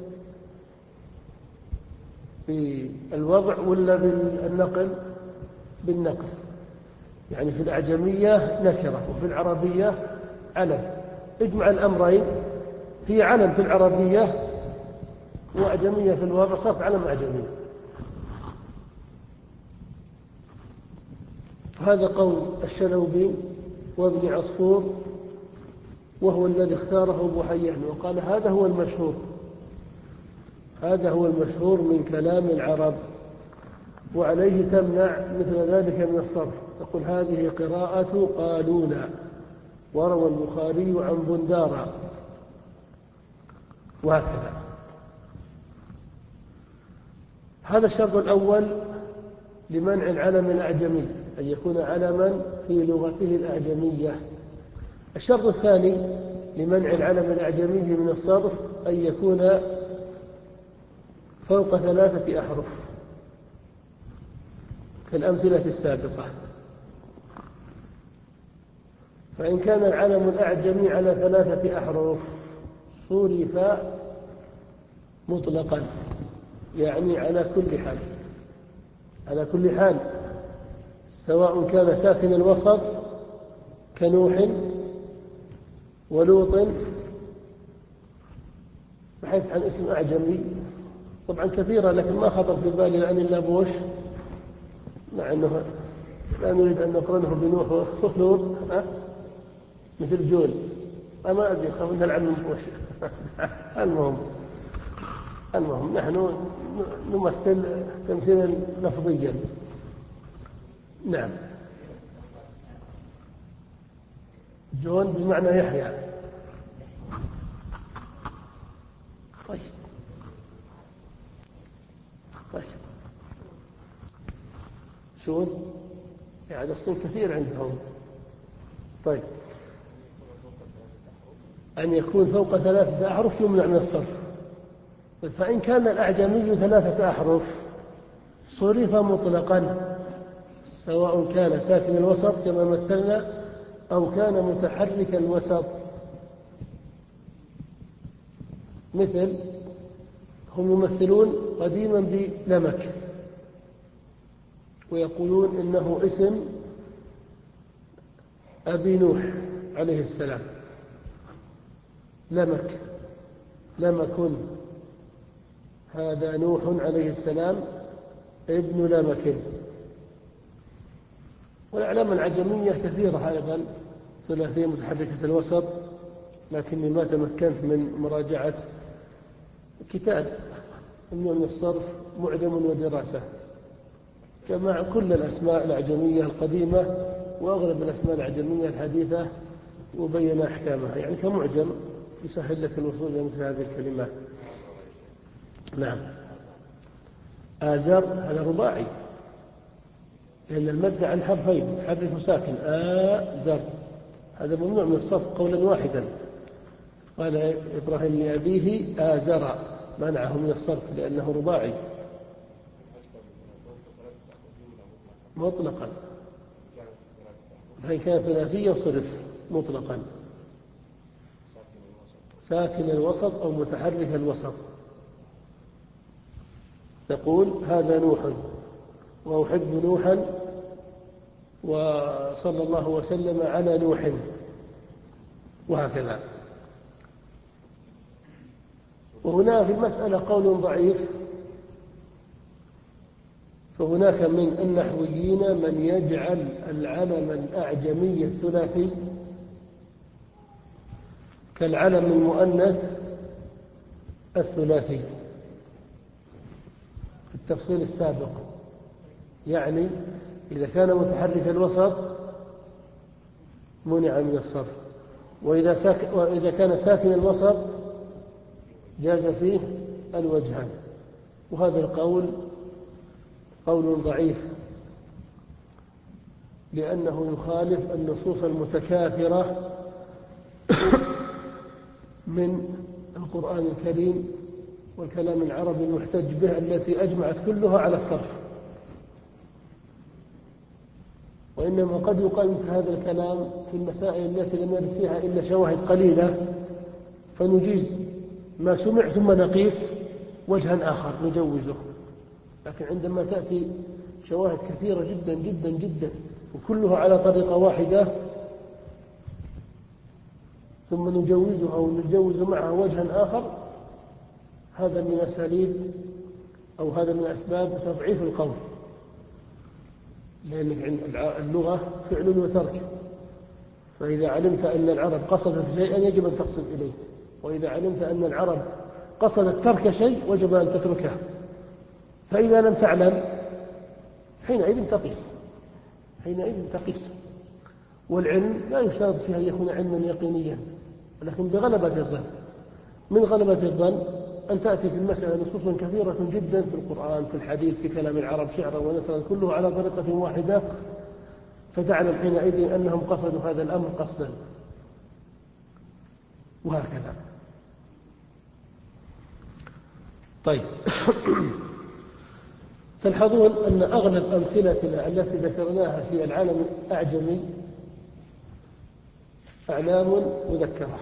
بالوضع ولا بالنقل؟ بالنقل، يعني في الأعجمية نكرة وفي العربية علم. اجمع الأمرين، هي علم في العربية وأعجمية في الوضع، صارت علم أعجمي. هذا قول الشنوبي وابن عصفور، وهو الذي اختاره أبو حيان، وقال هذا هو المشهور، هذا هو المشهور من كلام العرب. وعليه تمنع مثل ذلك من الصرف، تقول هذه قراءة قالون، وروى البخاري عن بندارا، وهكذا. هذا الشرط الأول لمنع العلم الأعجمي، أن يكون علما في لغته الأعجمية. الشرط الثاني لمنع العلم الأعجمي من الصرف أن يكون فوق ثلاثة أحرف كالأمثلة السابقة. فإن كان العلم الأعجمي على ثلاثة أحرف صرف مطلقا، يعني على كل حال، على كل حال، سواء كان ساكن الوسط كنوح ولوط، بحيث عن اسم أعجمي طبعا كثيرة، لكن ما خطر في بالي لأن اللابوش، مع أنه لا نريد أن نقرنه بنوح ولوط مثل جول، أما أدري خاف أن العلم بوش. المهم المهم نحن نمثل تمثيلا لفظيا. نعم، جون بمعنى يحيى. طيب طيب شون يعني الصين كثير عندهم. طيب، أن يكون فوق ثلاثة أحرف يمنع من الصرف. فإن كان الأعجمي ثلاثة أحرف صرف مطلقا، سواء كان ساكن الوسط كما مثلنا أو كان متحرك الوسط. مثل هم يمثلون قديما بلمك ويقولون إنه اسم أبي نوح عليه السلام، لمك، لمك، هذا نوح عليه السلام ابن لمك. والأعلام العجمية كثيرة أيضا ثلاثية متحركة الوسط، لكني ما تمكنت من مراجعة كتاب ممنوع من الصرف معجم ودراسة، كما كل الأسماء الأعجمية القديمة وأغلب الأسماء الأعجمية الحديثة وبين أحكامها، يعني كمعجم يسهل لك الوصول إلى مثل هذه الكلمات. نعم، آزر هذا رباعي، لأن المادة عن حرفين حرف ساكن، آزر، هذا ممنوع من الصرف قولا واحدا. قال إبراهيم لأبيه آزر، منعه من الصرف لأنه رباعي مطلقا، فإن كان ثلاثية صرف مطلقا، ساكن الوسط أو متحرك الوسط. تقول هذا نوح وأحب نوحا وصلى الله وسلم على نوح، وهكذا. وهنا في المسألة قول ضعيف، فهناك من النحويين من يجعل العلم الأعجمي الثلاثي كالعلم المؤنث الثلاثي في التفصيل السابق، يعني إذا كان متحرك الوسط منع من الصرف، وإذا, ساك وإذا كان ساكن الوسط جاز فيه الوجهان. وهذا القول قول ضعيف، لأنه يخالف النصوص المتكاثرة من القرآن الكريم والكلام العربي المحتج به التي أجمعت كلها على الصرف. وإنما قد يقال مثل هذا الكلام في المسائل التي لم يرد فيها إلا شواهد قليلة، فنجيز ما سمع ثم نقيس وجها آخر نجوزه. لكن عندما تأتي شواهد كثيرة جدا جدا جدا وكلها على طريقة واحدة ثم نجوزها أو نجوز معها وجها آخر، هذا من أساليب أو هذا من أسباب تضعيف القول، لأن اللغة فعل وترك، فإذا علمت أن العرب قصدت شيئا يجب أن تقصد إليه، وإذا علمت أن العرب قصدت ترك شيء وجب أن تتركه. فإذا لم تعلم حينئذ تقيس حينئذ تقيس والعلم لا يشترط فيه أن يكون علما يقينيا، ولكن بغلبة الظن. من غلبة الظن أن تأتي في المسألة نصوص كثيرة جدا في القرآن، في الحديث، في كلام العرب، شعرا ونثرا، كله على طريقة واحدة، فتعلم حينئذ أنهم قصدوا هذا الأمر قصدا، وهكذا. طيب تلحظون أن أغلب أمثلتنا التي ذكرناها في العالم الأعجمي أعلام مذكرة،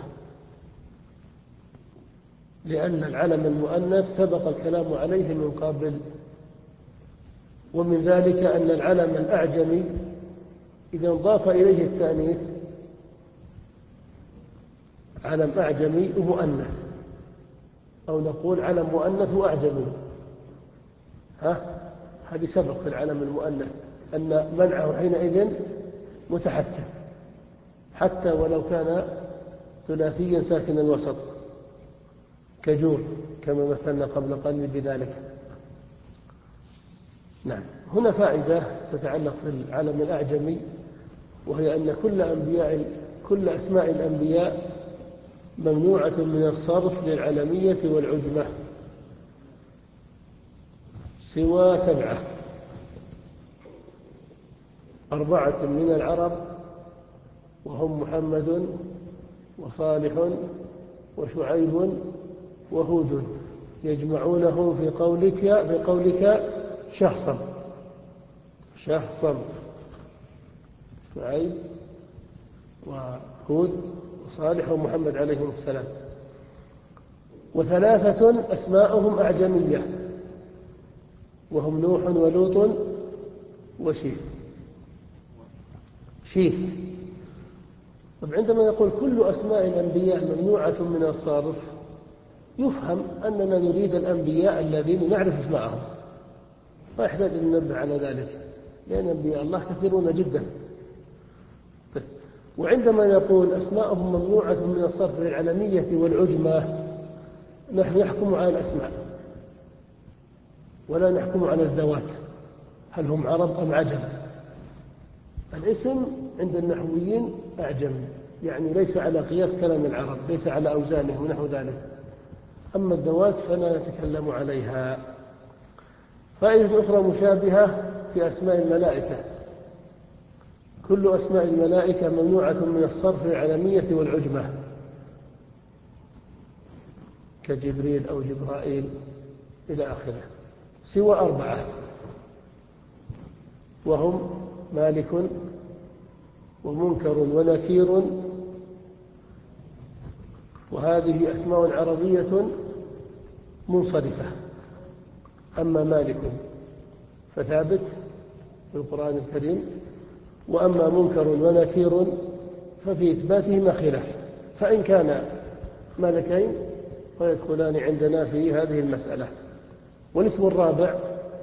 لأن العلم المؤنث سبق الكلام عليه من قبل. ومن ذلك أن العلم الأعجمي إذا انضاف إليه التأنيث علم أعجمي ومؤنث، أو نقول علم مؤنث وأعجمي، ها هذه سبق في العلم المؤنث أن منعه حينئذ متحتم، حتى ولو كان ثلاثيا ساكن الوسط كجور، كما مثلنا قبل قليل بذلك. نعم. هنا فائدة تتعلق بالعلم الأعجمي، وهي أن كل أنبياء كل أسماء الأنبياء ممنوعة من الصرف للعلمية والعجمة سوى سبعة: أربعة من العرب وهم محمد وصالح وشعيب وهود، يجمعونهم في قولك في قولك شخصا شخصا شعيب وهود وصالح ومحمد عليهم السلام. وثلاثة أسماءهم أعجمية وهم نوح ولوط وشيث. شيث طب عندما يقول كل أسماء الأنبياء ممنوعة من الصرف، يفهم أننا نريد الأنبياء الذين نعرف اسمائهم، ما يحتاج أن ننبه على ذلك، لأن أنبياء الله كثيرون جدا. طيب. وعندما يقول أسماءهم ممنوعة من الصرف للعلمية والعجمة، نحن نحكم على الأسماء ولا نحكم على الذوات، هل هم عرب أم عجم. الاسم عند النحويين أعجم، يعني ليس على قياس كلام العرب، ليس على أوزانهم ونحو ذلك. أما الذوات فلا نتكلم عليها. فائدة أخرى مشابهة في أسماء الملائكة: كل أسماء الملائكة ممنوعة من الصرف للعلمية والعجمة، كجبريل أو جبرائيل إلى آخره، سوى أربعة، وهم مالك ومنكر ونكير، وهذه أسماء عربية منصرفة. أما مالك فثابت في القرآن الكريم، وأما منكر ونكير ففي إثباتهما خلاف، فإن كان ملكين فيدخلان عندنا في هذه المسألة. والاسم الرابع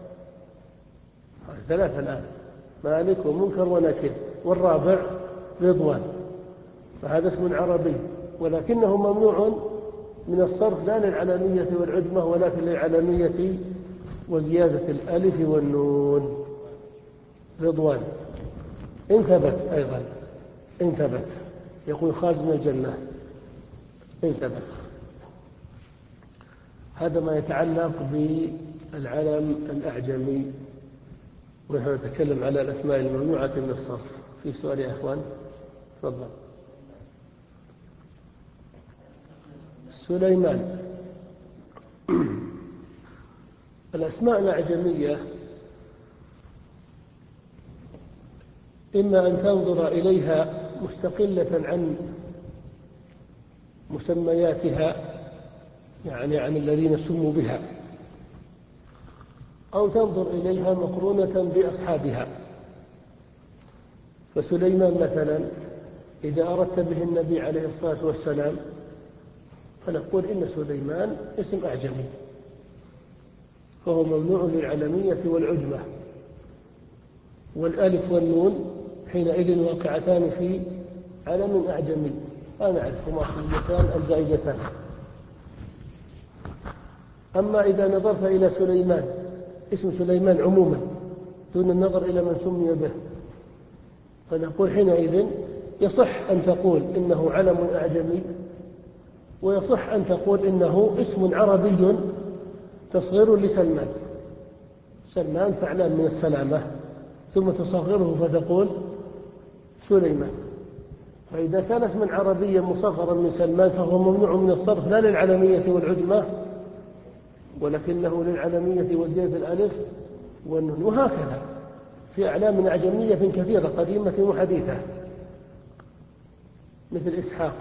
ثلاثة الآن: مالك ومنكر ونكير، والرابع رضوان، فهذا اسم عربي ولكنه ممنوع من الصرف لا للعلمية والعجمة ولكن للعلمية وزيادة الألف والنون. رضوان إن ثبت أيضا، إن ثبت يقول خازن الجنة إن ثبت. هذا ما يتعلق بالعلم الأعجمي، ونحن نتكلم على الأسماء الممنوعة من الصرف. في سؤال يا إخوان؟ تفضل. سليمان. الأسماء الأعجمية إما أن تنظر إليها مستقلة عن مسمياتها، يعني عن الذين سموا بها، أو تنظر إليها مقرونة بأصحابها. فسليمان مثلا إذا أردت به النبي عليه الصلاة والسلام فنقول إن سليمان اسم أعجمي، فهو ممنوع للعلمية والعجمة، والألف والنون حينئذ واقعتان في علم أعجمي، لا نعرف هما أصليتان أم زائدتان. أما إذا نظرت إلى سليمان، اسم سليمان عموما دون النظر إلى من سمي به. فنقول حينئذ يصح أن تقول إنه علم أعجمي، ويصح أن تقول إنه اسم عربي تصغير لسلمان، سلمان فعلان من السلامة، ثم تصغره فتقول سليمان. فإذا كان اسما عربيا مصغرا من سلمان فهو ممنوع من الصرف لا للعلمية والعجمة ولكنه للعلمية وزيادة الألف والنون. وهكذا في أعلام أعجمية كثيرة قديمة وحديثة، مثل إسحاق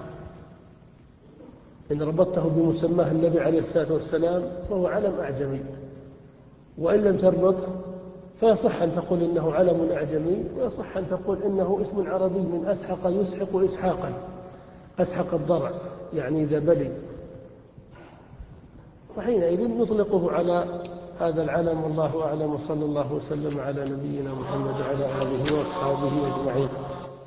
إن ربطته بمسماه النبي عليه الصلاة والسلام فهو علم أعجمي، وإن لم تربطه فيصح أن تقول إنه علم أعجمي، ويصح أن تقول إنه اسم عربي من أسحق يسحق إسحاقا، أسحق الضرع يعني إذا بلي، وحينئذ نطلقه على هذا العلم. والله أعلم، وصلى الله وسلم على نبينا محمد وعلى آله وأصحابه أجمعين.